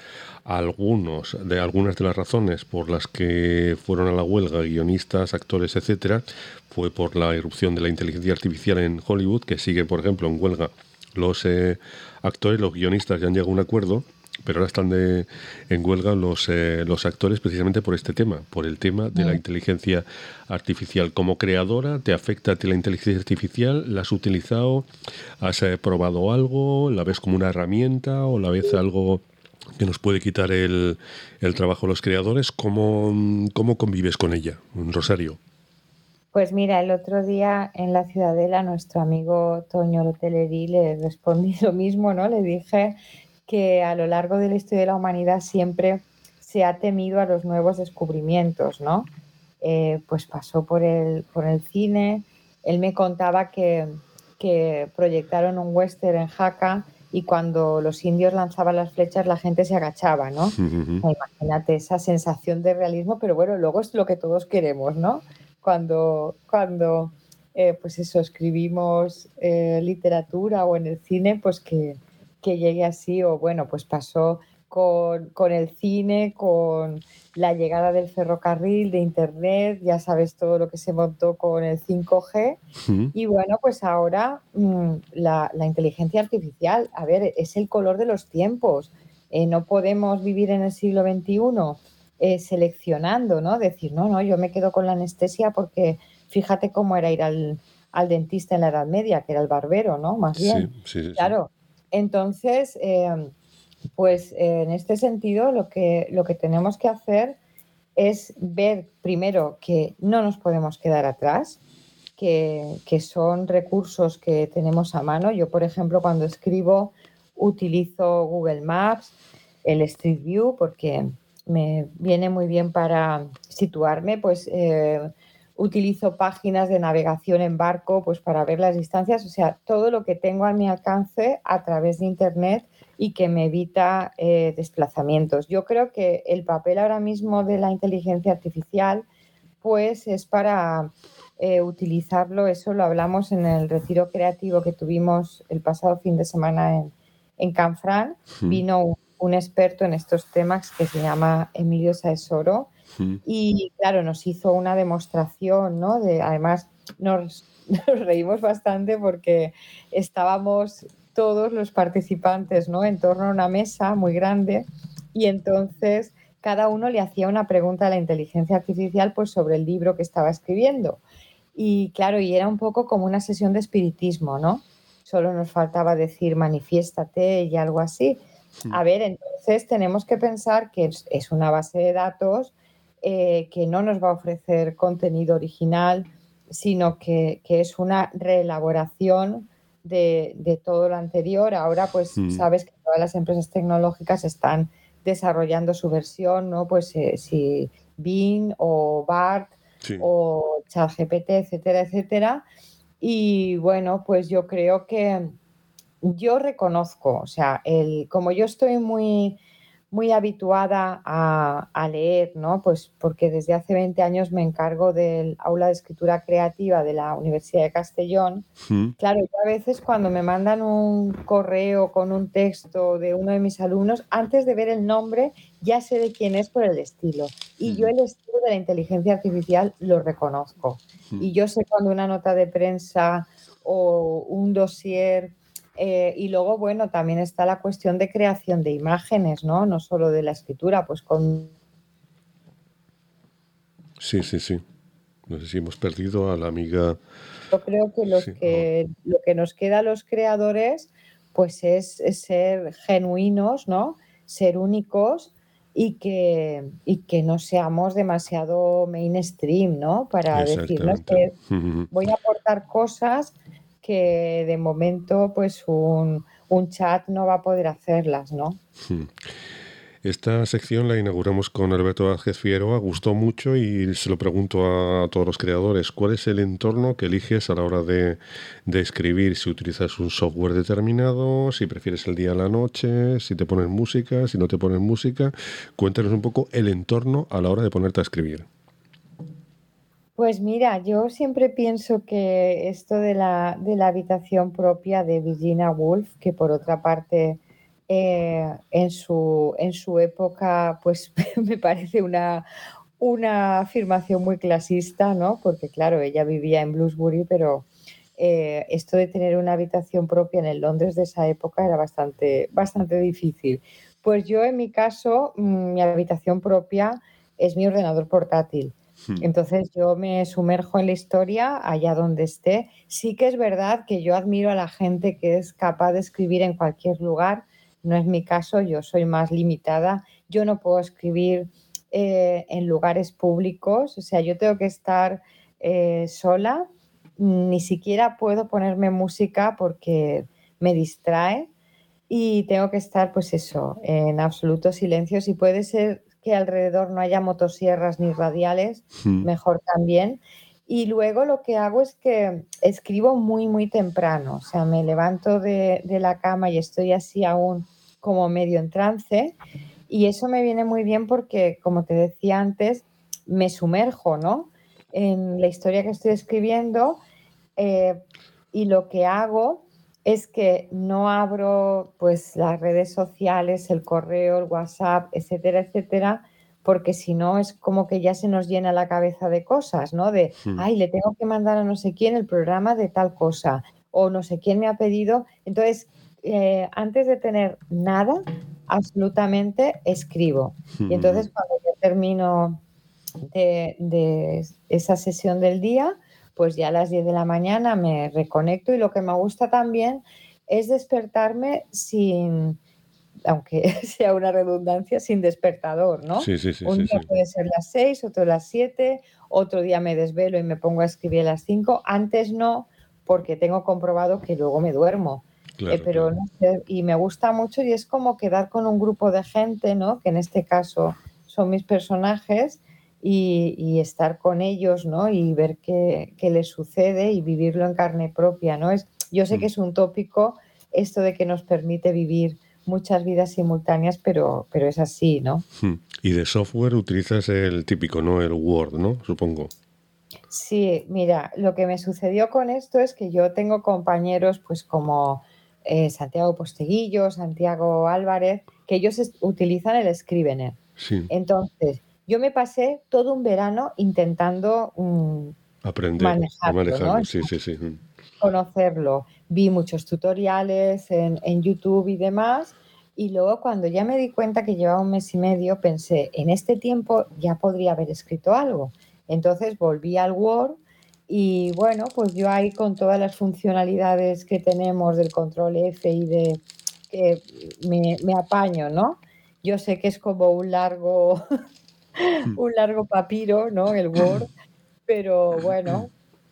algunos de algunas de las razones por las que fueron a la huelga guionistas, actores, etcétera, fue por la irrupción de la inteligencia artificial en Hollywood, que sigue, por ejemplo, en huelga los eh, actores, los guionistas ya han llegado a un acuerdo, pero ahora están de, en huelga los, eh, los actores precisamente por este tema, por el tema de la Mm. inteligencia artificial. Como creadora, ¿te afecta a ti la inteligencia artificial? ¿La has utilizado? ¿Has eh, probado algo? ¿La ves como una herramienta o la ves algo que nos puede quitar el, el trabajo a los creadores? ¿Cómo, cómo convives con ella, Rosario? Pues mira, el otro día en la Ciudadela, nuestro amigo Toño Loteleri, le respondí lo mismo, ¿no? Le dije que a lo largo de la historia de la humanidad siempre se ha temido a los nuevos descubrimientos, ¿no? Eh, pues pasó por el, por el cine. Él me contaba que, que proyectaron un western en Jaca, y cuando los indios lanzaban las flechas la gente se agachaba, ¿no? O sea, imagínate esa sensación de realismo, pero bueno, luego es lo que todos queremos, ¿no? Cuando, cuando eh, pues eso, escribimos eh, literatura o en el cine, pues que, que llegue así. O bueno, pues pasó con, con el cine, con la llegada del ferrocarril, de internet, ya sabes todo lo que se montó con el cinco G. Y bueno, pues ahora mmm, la, la inteligencia artificial, a ver, es el color de los tiempos. Eh, no podemos vivir en el siglo veintiuno eh, seleccionando, ¿no? Decir, no, no, yo me quedo con la anestesia porque fíjate cómo era ir al, al dentista en la Edad Media, que era el barbero, ¿no? Más Sí, bien. sí, sí, sí. Claro. Entonces, eh, pues eh, en este sentido, lo que, lo que tenemos que hacer es ver primero que no nos podemos quedar atrás. que, que son recursos que tenemos a mano. Yo, por ejemplo, cuando escribo utilizo Google Maps, el Street View, porque me viene muy bien para situarme, pues eh, utilizo páginas de navegación en barco pues para ver las distancias, o sea, todo lo que tengo a mi alcance a través de Internet y que me evita eh, desplazamientos. Yo creo que el papel ahora mismo de la inteligencia artificial pues es para eh, utilizarlo, eso lo hablamos en el retiro creativo que tuvimos el pasado fin de semana en, en Canfrán, Mm. vino un, un experto en estos temas que se llama Emilio Saesoro Mm. y claro, nos hizo una demostración, ¿no? De, además nos, nos reímos bastante porque estábamos todos los participantes, ¿no? En torno a una mesa muy grande y entonces cada uno le hacía una pregunta a la inteligencia artificial pues sobre el libro que estaba escribiendo. Y claro, y era un poco como una sesión de espiritismo, ¿no? Solo nos faltaba decir manifiéstate y algo así. A ver, entonces tenemos que pensar que es, es una base de datos eh, que no nos va a ofrecer contenido original, sino que, que es una reelaboración de, de todo lo anterior. Ahora, pues, Mm. sabes que todas las empresas tecnológicas están desarrollando su versión, ¿no? Pues eh, si Bing o Bart Sí. o ChatGPT, etcétera, etcétera. Y bueno, pues yo creo que yo reconozco, o sea, el, como yo estoy muy, muy habituada a, a leer, ¿no? Pues porque desde hace veinte años me encargo del aula de escritura creativa de la Universidad de Castellón. Mm. Claro, yo a veces cuando me mandan un correo con un texto de uno de mis alumnos, antes de ver el nombre ya sé de quién es por el estilo. Y yo el estilo de la inteligencia artificial lo reconozco. Y yo sé cuando una nota de prensa o un dossier... Eh, y luego, bueno, también está la cuestión de creación de imágenes, ¿no? No solo de la escritura, pues con... Sí, sí, sí. No sé si hemos perdido a la amiga. Yo creo que, los Sí, que lo que nos queda a los creadores pues es, es ser genuinos, ¿no? Ser únicos y que, y que no seamos demasiado mainstream, ¿no? Para decirnos exactamente. que voy a aportar cosas que de momento pues un, un chat no va a poder hacerlas, ¿no? Esta sección la inauguramos con Alberto Vázquez Figueroa, gustó mucho y se lo pregunto a todos los creadores, ¿cuál es el entorno que eliges a la hora de, de escribir? Si utilizas un software determinado, si prefieres el día a la noche, si te pones música, si no te pones música. Cuéntanos un poco el entorno a la hora de ponerte a escribir. Pues mira, yo siempre pienso que esto de la, de la habitación propia de Virginia Woolf, que por otra parte eh, en, su, en su época pues me parece una, una afirmación muy clasista, ¿no? Porque claro, ella vivía en Bloomsbury, pero eh, esto de tener una habitación propia en el Londres de esa época era bastante, bastante difícil. Pues yo en mi caso, mm, mi habitación propia es mi ordenador portátil. Entonces yo me sumerjo en la historia allá donde esté. Sí que es verdad que yo admiro a la gente que es capaz de escribir en cualquier lugar. No es mi caso, yo soy más limitada. Yo no puedo escribir eh, en lugares públicos, o sea, yo tengo que estar eh, sola. Ni siquiera puedo ponerme música porque me distrae y tengo que estar, pues eso, en absoluto silencio. Si puede ser que alrededor no haya motosierras ni radiales, mejor también. Y luego lo que hago es que escribo muy, muy temprano. O sea, me levanto de, de la cama y estoy así aún como medio en trance. Y eso me viene muy bien porque, como te decía antes, me sumerjo, ¿no? En la historia que estoy escribiendo eh, y lo que hago es que no abro pues las redes sociales, el correo, el WhatsApp, etcétera, etcétera, porque si no es como que ya se nos llena la cabeza de cosas, ¿no? De, ay, le tengo que mandar a no sé quién el programa de tal cosa, o no sé quién me ha pedido. Entonces, eh, antes de tener nada, absolutamente escribo. Y entonces cuando yo termino de, de esa sesión del día, pues ya a las diez de la mañana me reconecto y lo que me gusta también es despertarme sin, aunque sea una redundancia, sin despertador, ¿no? Sí, sí, sí, Un sí, día sí. puede ser las seis, otro las siete, otro día me desvelo y me pongo a escribir a las cinco. Antes no, porque tengo comprobado que luego me duermo. Eh, Claro, pero claro. no sé, y me gusta mucho y es como quedar con un grupo de gente, ¿no? Que en este caso son mis personajes y, y estar con ellos, ¿no? Y ver qué, qué les sucede y vivirlo en carne propia, ¿no? Es, yo sé que Mm. es un tópico esto de que nos permite vivir muchas vidas simultáneas, pero, pero es así, ¿no? Mm. Y de software utilizas el típico, ¿no? El Word, ¿no? Supongo. Sí, mira, lo que me sucedió con esto es que yo tengo compañeros, pues como eh, Santiago Posteguillo, Santiago Álvarez, que ellos es- utilizan el Scrivener. Sí. Entonces, yo me pasé todo un verano intentando mm, Aprender a manejarlo, ¿no? manejarlo, sí, sí, sí. Mm. Conocerlo. Vi muchos tutoriales en, en YouTube y demás. Y luego cuando ya me di cuenta que llevaba un mes y medio, pensé, en este tiempo ya podría haber escrito algo. Entonces volví al Word y bueno, pues yo ahí con todas las funcionalidades que tenemos del control F y de que me, me apaño, ¿no? Yo sé que es como un largo, Mm. un largo papiro, ¿no? El Word, pero bueno,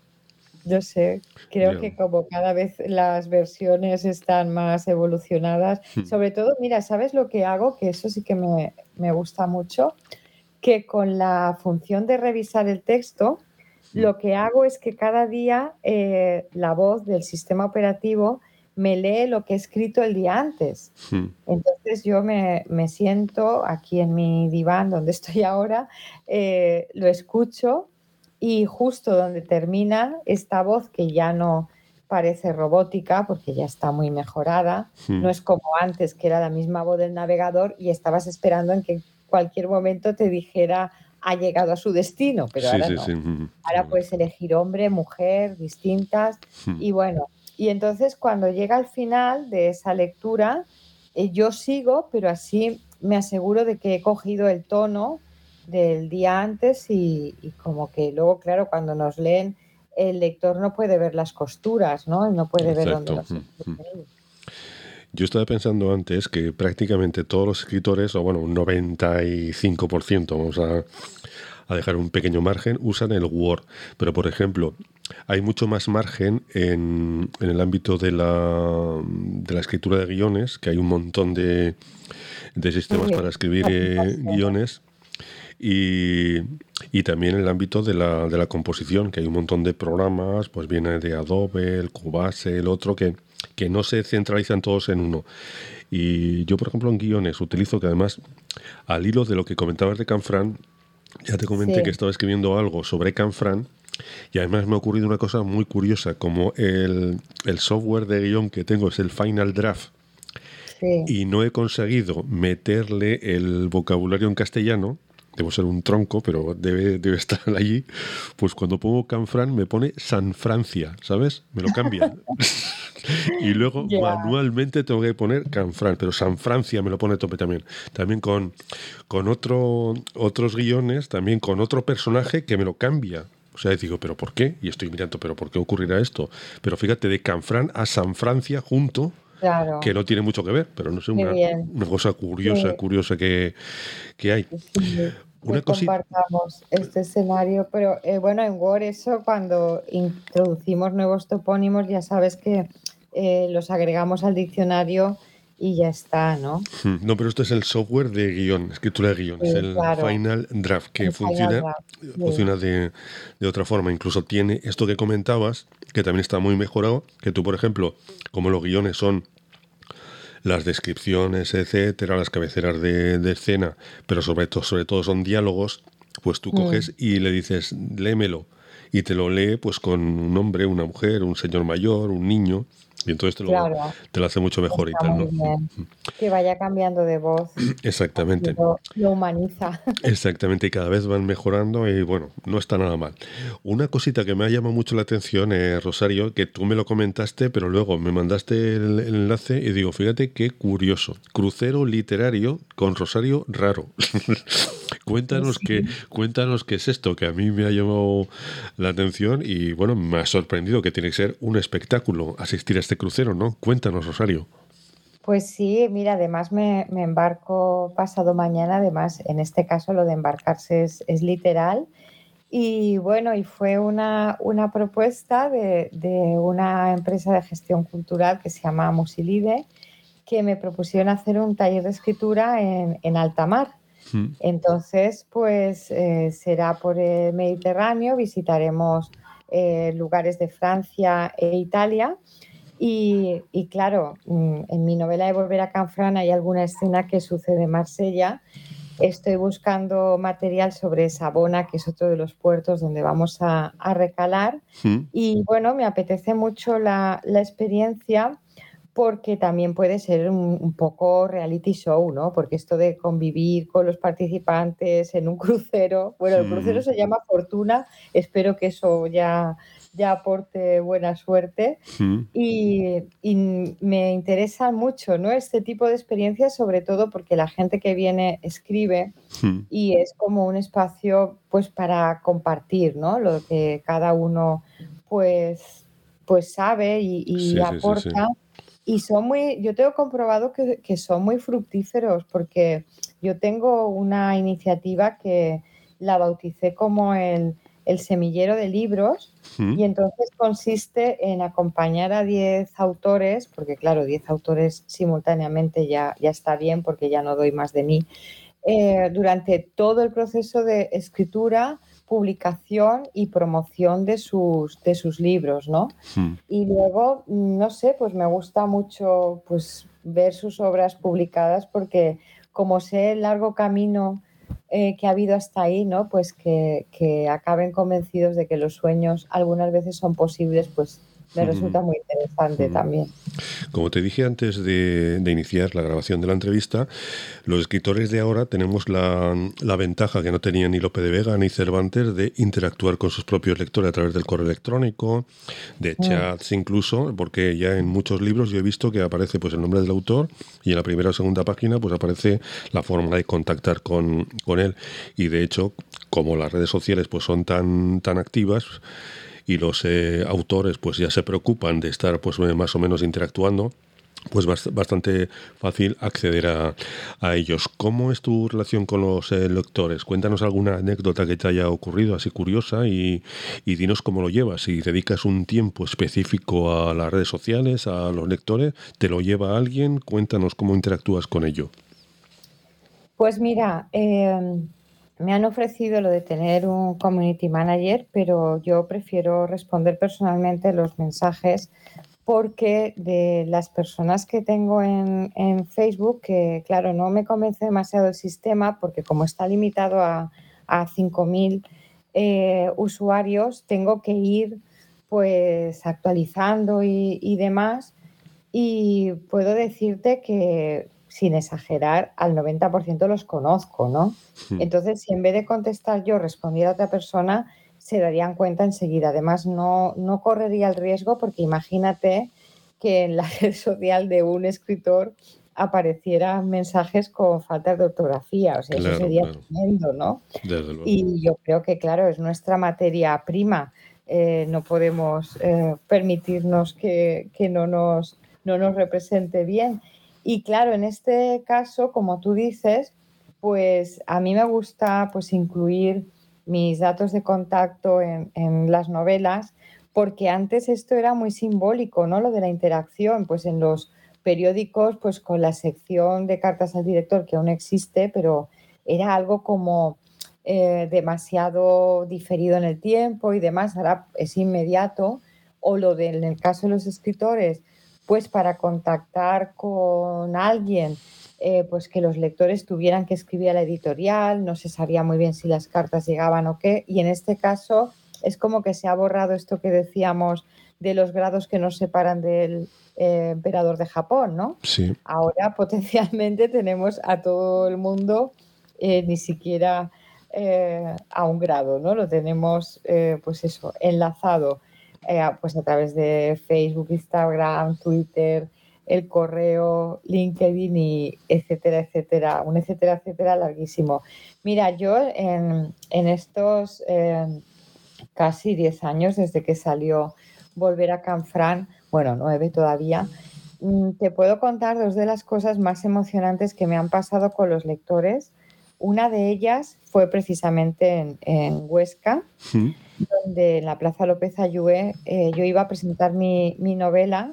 yo sé, creo Ya. que como cada vez las versiones están más evolucionadas, Mm. sobre todo, mira, ¿sabes lo que hago? Que eso sí que me, me gusta mucho, que con la función de revisar el texto, Mm. lo que hago es que cada día eh, la voz del sistema operativo me lee lo que he escrito el día antes. Mm. Entonces yo me, me siento aquí en mi diván donde estoy ahora, eh, lo escucho y justo donde termina esta voz que ya no parece robótica porque ya está muy mejorada, no Mm. es como antes que era la misma voz del navegador y estabas esperando en que cualquier momento te dijera ha llegado a su destino, pero Sí, ahora sí, sí. no. Mm. Ahora puedes elegir hombre, mujer, distintas Mm. y bueno, y entonces cuando llega al final de esa lectura, eh, yo sigo, pero así me aseguro de que he cogido el tono del día antes y, y como que luego, claro, cuando nos leen, el lector no puede ver las costuras, ¿no? Y no puede ver dónde Exacto. nos Mm. hemos Mm. detenido. Yo estaba pensando antes que prácticamente todos los escritores, o bueno, un noventa y cinco por ciento, vamos a, a dejar un pequeño margen, usan el Word. Pero, por ejemplo, hay mucho más margen en, en el ámbito de la, de la escritura de guiones, que hay un montón de, de sistemas Sí, para escribir eh, aplicaciones. guiones. Y, y también en el ámbito de la, de la composición, que hay un montón de programas, pues viene de Adobe, el Cubase, el otro, que, que no se centralizan todos en uno. Y yo, por ejemplo, en guiones utilizo que además, al hilo de lo que comentabas de Canfrán, ya te comenté que Sí, estaba escribiendo algo sobre Canfrán y además me ha ocurrido una cosa muy curiosa, como el, el software de guión que tengo es el Final Draft sí. y no he conseguido meterle el vocabulario en castellano. Debo ser un tronco, pero debe, debe estar allí. Pues cuando pongo Canfrán me pone San Francia, ¿sabes? Me lo cambia. Y luego Ya, manualmente tengo que poner Canfrán, pero San Francia me lo pone tope también. También con, con otro, otros guiones, también con otro personaje que me lo cambia. O sea, digo, ¿pero por qué? Y estoy mirando, ¿pero por qué ocurrirá esto? Pero fíjate, de Canfrán a San Francia junto, que claro. no tiene mucho que ver, pero no sé, Qué una, bien. una cosa curiosa, Sí, curiosa que, que hay. sí, Una que cosita, compartamos este escenario, pero eh, bueno, en Word eso cuando introducimos nuevos topónimos ya sabes que eh, los agregamos al diccionario y ya está, ¿no? no, pero esto es el software de guión, escritura de guión, es Sí, el claro, Final Draft, que el Final funciona, Draft, sí. funciona de, de otra forma. Incluso tiene esto que comentabas, que también está muy mejorado, que tú, por ejemplo, como los guiones son las descripciones, etcétera, las cabeceras de, de escena, pero sobre todo, sobre todo son diálogos, pues tú Mm, coges y le dices, léemelo, y te lo lee pues con un hombre, una mujer, un señor mayor, un niño, y entonces te lo, claro, te lo hace mucho mejor y está tal, muy ¿no? bien. Que vaya cambiando de voz, así Exactamente. lo, lo humaniza. Exactamente, y cada vez van mejorando y bueno, no está nada mal. Una cosita que me ha llamado mucho la atención, eh, Rosario, que tú me lo comentaste, pero luego me mandaste el, el enlace y digo, fíjate qué curioso. Crucero literario con Rosario Raro. Cuéntanos qué, Sí. cuéntanos qué es esto, que a mí me ha llamado la atención y bueno, me ha sorprendido que tiene que ser un espectáculo asistir a este crucero, ¿no? Cuéntanos, Rosario. Pues sí, mira, además me, me embarco pasado mañana, además en este caso lo de embarcarse es, es literal. Y bueno, y fue una, una propuesta de, de una empresa de gestión cultural que se llama Musilide, que me propusieron hacer un taller de escritura en, en alta mar. Mm. Entonces, pues eh, será por el Mediterráneo, visitaremos eh, lugares de Francia e Italia. Y, y claro, mm, en mi novela de Volver a Canfrán hay alguna escena que sucede en Marsella. Estoy buscando material sobre Savona, que es otro de los puertos donde vamos a, a recalar. Mm. Y bueno, me apetece mucho la, la experiencia porque también puede ser un, un poco reality show, ¿no? Porque esto de convivir con los participantes en un crucero, bueno, el crucero Mm. se llama Fortuna, espero que eso ya, ya aporte buena suerte. Mm. Y, y me interesa mucho, ¿no? Este tipo de experiencias, sobre todo porque la gente que viene escribe Mm. y es como un espacio, pues, para compartir, ¿no? Lo que cada uno, pues, pues sabe y, y Sí, sí, sí, sí. aporta. Y son muy, yo tengo comprobado que, que son muy fructíferos porque yo tengo una iniciativa que la bauticé como el, el semillero de libros Mm. y entonces consiste en acompañar a diez autores, porque claro, diez autores simultáneamente ya, ya está bien porque ya no doy más de mí, eh, durante todo el proceso de escritura, publicación y promoción de sus, de sus libros, ¿no? Mm. Y luego, no sé, pues me gusta mucho pues, ver sus obras publicadas porque como sé el largo camino eh, que ha habido hasta ahí, ¿no? Pues que, que acaben convencidos de que los sueños algunas veces son posibles, pues me Mm. resulta muy interesante Mm. también. Como te dije antes de, de iniciar la grabación de la entrevista, los escritores de ahora tenemos la, la ventaja que no tenían ni Lope de Vega ni Cervantes de interactuar con sus propios lectores a través del correo electrónico, de Mm. chats incluso, porque ya en muchos libros yo he visto que aparece pues el nombre del autor y en la primera o segunda página pues aparece la forma de contactar con, con él. Y de hecho, como las redes sociales pues son tan, tan activas, y los eh, autores pues ya se preocupan de estar pues más o menos interactuando, pues bast- bastante fácil acceder a, a ellos. ¿Cómo es tu relación con los eh, lectores? Cuéntanos alguna anécdota que te haya ocurrido así curiosa y, y dinos cómo lo llevas. Si dedicas un tiempo específico a las redes sociales, a los lectores, ¿te lo lleva alguien? Cuéntanos cómo interactúas con ello. Pues mira, eh, me han ofrecido lo de tener un community manager, pero yo prefiero responder personalmente los mensajes porque de las personas que tengo en, en Facebook, que claro, no me convence demasiado el sistema porque como está limitado a, a cinco mil eh, usuarios, tengo que ir pues actualizando y, y demás. Y puedo decirte que, sin exagerar, al noventa por ciento los conozco, ¿no? Hmm. Entonces, si en vez de contestar yo respondiera a otra persona, se darían cuenta enseguida. Además, no, no correría el riesgo porque imagínate que en la red social de un escritor aparecieran mensajes con faltas de ortografía. O sea, eso Claro, sería claro. tremendo, ¿no? Desde luego. Y yo creo que, claro, es nuestra materia prima. Eh, no podemos eh, permitirnos que, que no, nos, no nos represente bien. Y claro, en este caso, como tú dices, pues a mí me gusta pues, incluir mis datos de contacto en, en las novelas, porque antes esto era muy simbólico, ¿no? Lo de la interacción, pues en los periódicos, pues con la sección de cartas al director, que aún existe, pero era algo como eh, demasiado diferido en el tiempo y demás, ahora es inmediato, o lo de, en el caso de los escritores, pues para contactar con alguien, eh, pues que los lectores tuvieran que escribir a la editorial, no se sabía muy bien si las cartas llegaban o qué, y en este caso es como que se ha borrado esto que decíamos de los grados que nos separan del eh, emperador de Japón, ¿no? Sí. Ahora potencialmente tenemos a todo el mundo, eh, ni siquiera eh, a un grado, ¿no? Lo tenemos, eh, pues eso, enlazado eh, pues a través de Facebook, Instagram, Twitter, el correo, LinkedIn y etcétera, etcétera, un etcétera, etcétera larguísimo. Mira, yo en, en estos eh, casi diez años desde que salió Volver a Canfrán, bueno, nueve todavía, te puedo contar dos de las cosas más emocionantes que me han pasado con los lectores. Una de ellas fue precisamente en, en Huesca, ¿Mm? donde en la Plaza López Ayué eh, yo iba a presentar mi, mi novela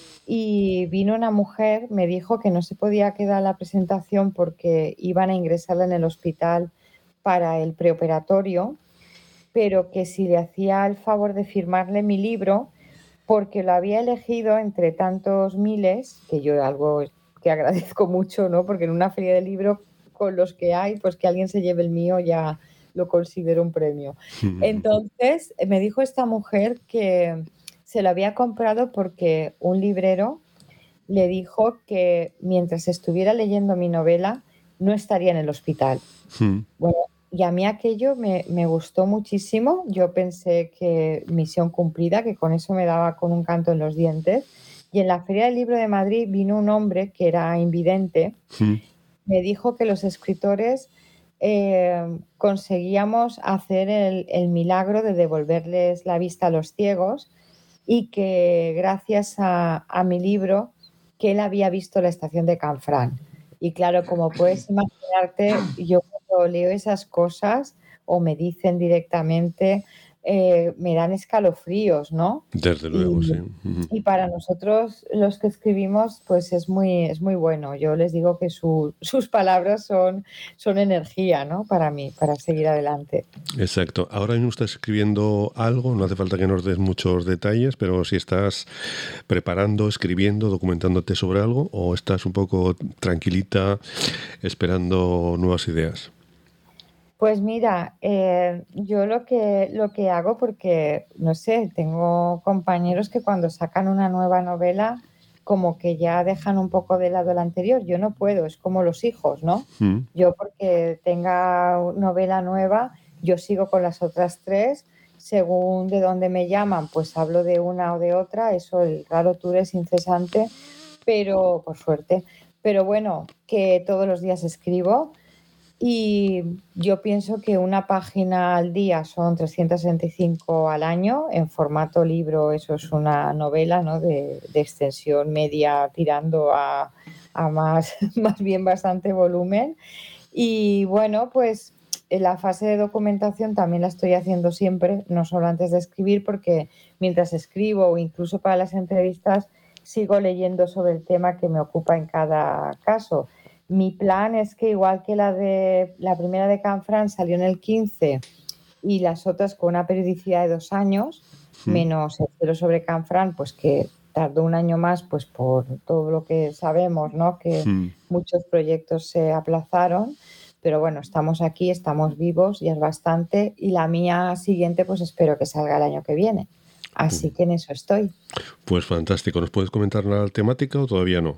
y vino una mujer, me dijo que no se podía quedar a la presentación porque iban a ingresarla en el hospital para el preoperatorio, pero que si le hacía el favor de firmarle mi libro, porque lo había elegido entre tantos miles, que yo algo que agradezco mucho, ¿no? Porque en una feria de libros con los que hay, pues que alguien se lleve el mío ya lo considero un premio. Entonces, me dijo esta mujer que se lo había comprado porque un librero le dijo que mientras estuviera leyendo mi novela no estaría en el hospital. Mm. Bueno, y a mí aquello me, me gustó muchísimo. Yo pensé que misión cumplida, que con eso me daba con un canto en los dientes. Y en la Feria del Libro de Madrid vino un hombre que era invidente. Mm. Me dijo que los escritores eh, conseguíamos hacer el, el milagro de devolverles la vista a los ciegos y que gracias a, a mi libro, que él había visto la estación de Canfrán. Y claro, como puedes imaginarte, yo cuando leo esas cosas o me dicen directamente, eh, me dan escalofríos, ¿no? Desde luego, y, sí. Y para nosotros, los que escribimos, pues es muy, es muy bueno. Yo les digo que su, sus palabras son, son energía, ¿no? Para mí, para seguir adelante. Exacto. Ahora mismo estás escribiendo algo, no hace falta que nos des muchos detalles, pero si estás preparando, escribiendo, documentándote sobre algo, o estás un poco tranquilita esperando nuevas ideas. Pues mira, eh, yo lo que, lo que hago, porque, no sé, tengo compañeros que cuando sacan una nueva novela como que ya dejan un poco de lado la anterior. Yo no puedo, es como los hijos, ¿no? Mm. Yo porque tenga novela nueva, yo sigo con las otras tres, según de dónde me llaman, pues hablo de una o de otra, eso, el raro tour es incesante, pero por suerte. Pero bueno, que todos los días escribo. Y yo pienso que una página al día son trescientos sesenta y cinco al año. En formato libro eso es una novela, ¿no? de, de extensión media tirando a, a más, más bien bastante volumen. Y bueno, pues en la fase de documentación también la estoy haciendo siempre, no solo antes de escribir, porque mientras escribo o incluso para las entrevistas sigo leyendo sobre el tema que me ocupa en cada caso. Mi plan es que igual que la de la primera de Canfrán salió en el quince y las otras con una periodicidad de dos años, mm. menos el Cero sobre Canfrán, pues que tardó un año más, pues por todo lo que sabemos, ¿no? Que mm. muchos proyectos se aplazaron, pero bueno, estamos aquí, estamos vivos, ya es bastante, y la mía siguiente pues espero que salga el año que viene. Así que en eso estoy. Pues fantástico. ¿Nos puedes comentar la temática o todavía no?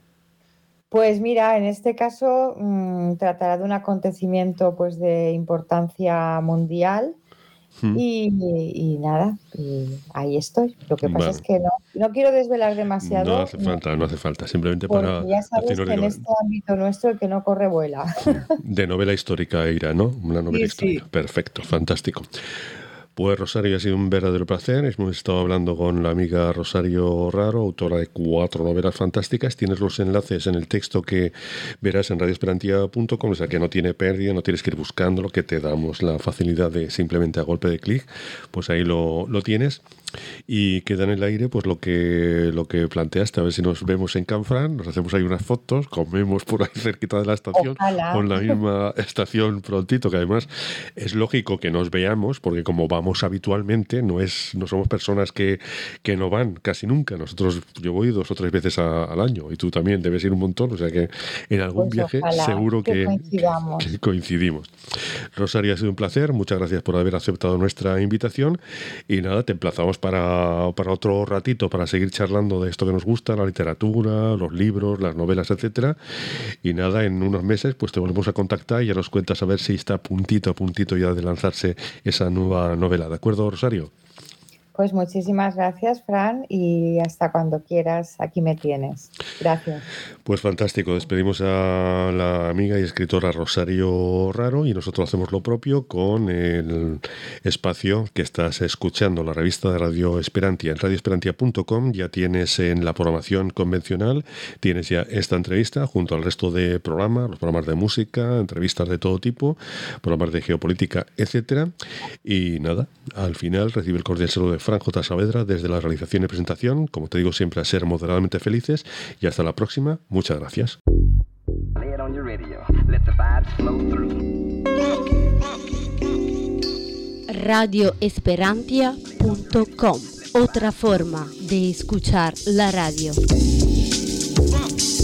Pues mira, en este caso mmm, tratará de un acontecimiento pues de importancia mundial hmm. y, y, y nada, y ahí estoy. Lo que pasa vale. es que no, no quiero desvelar demasiado. No hace falta, no hace falta, simplemente para... ya sabes que en este ámbito nuestro el que no corre vuela. De novela histórica irá, ¿no? Una novela sí, histórica, sí. Perfecto, fantástico. Pues Rosario, ha sido un verdadero placer. Hemos estado hablando con la amiga Rosario Raro, autora de cuatro novelas fantásticas. Tienes los enlaces en el texto que verás en radio esperantia punto com, o sea que no tiene pérdida, no tienes que ir buscándolo, que te damos la facilidad de simplemente a golpe de clic, pues ahí lo, lo tienes. Y queda en el aire pues lo que lo que planteaste, a ver si nos vemos en Canfrán, nos hacemos ahí unas fotos, comemos por ahí cerquita de la estación, Ojalá. Con la misma estación prontito, que además es lógico que nos veamos, porque como vamos habitualmente, no es no somos personas que, que no van casi nunca. Nosotros, yo voy dos o tres veces a, al año, y tú también debes ir un montón, o sea que en algún pues viaje seguro que, que, coincidamos. que coincidimos. Rosario, ha sido un placer, muchas gracias por haber aceptado nuestra invitación, y nada, te emplazamos para, para otro ratito para seguir charlando de esto que nos gusta, la literatura, los libros, las novelas, etcétera. Y nada, en unos meses pues te volvemos a contactar y ya nos cuentas a ver si está puntito a puntito ya de lanzarse esa nueva novela. ¿De acuerdo, Rosario? Pues muchísimas gracias, Fran, y hasta cuando quieras, aquí me tienes. Gracias. Pues fantástico. Despedimos a la amiga y escritora Rosario Raro y nosotros hacemos lo propio con el espacio que estás escuchando, la revista de Radio Esperantia. En radio esperantia punto com ya tienes en la programación convencional, tienes ya esta entrevista junto al resto de programas, los programas de música, entrevistas de todo tipo, programas de geopolítica, etcétera. Y nada, al final recibe el cordial saludo de Fran J. Saavedra desde la realización y presentación. Como te digo siempre, a ser moderadamente felices y hasta la próxima. Muchas gracias. radio esperantia punto com, otra forma de escuchar la radio.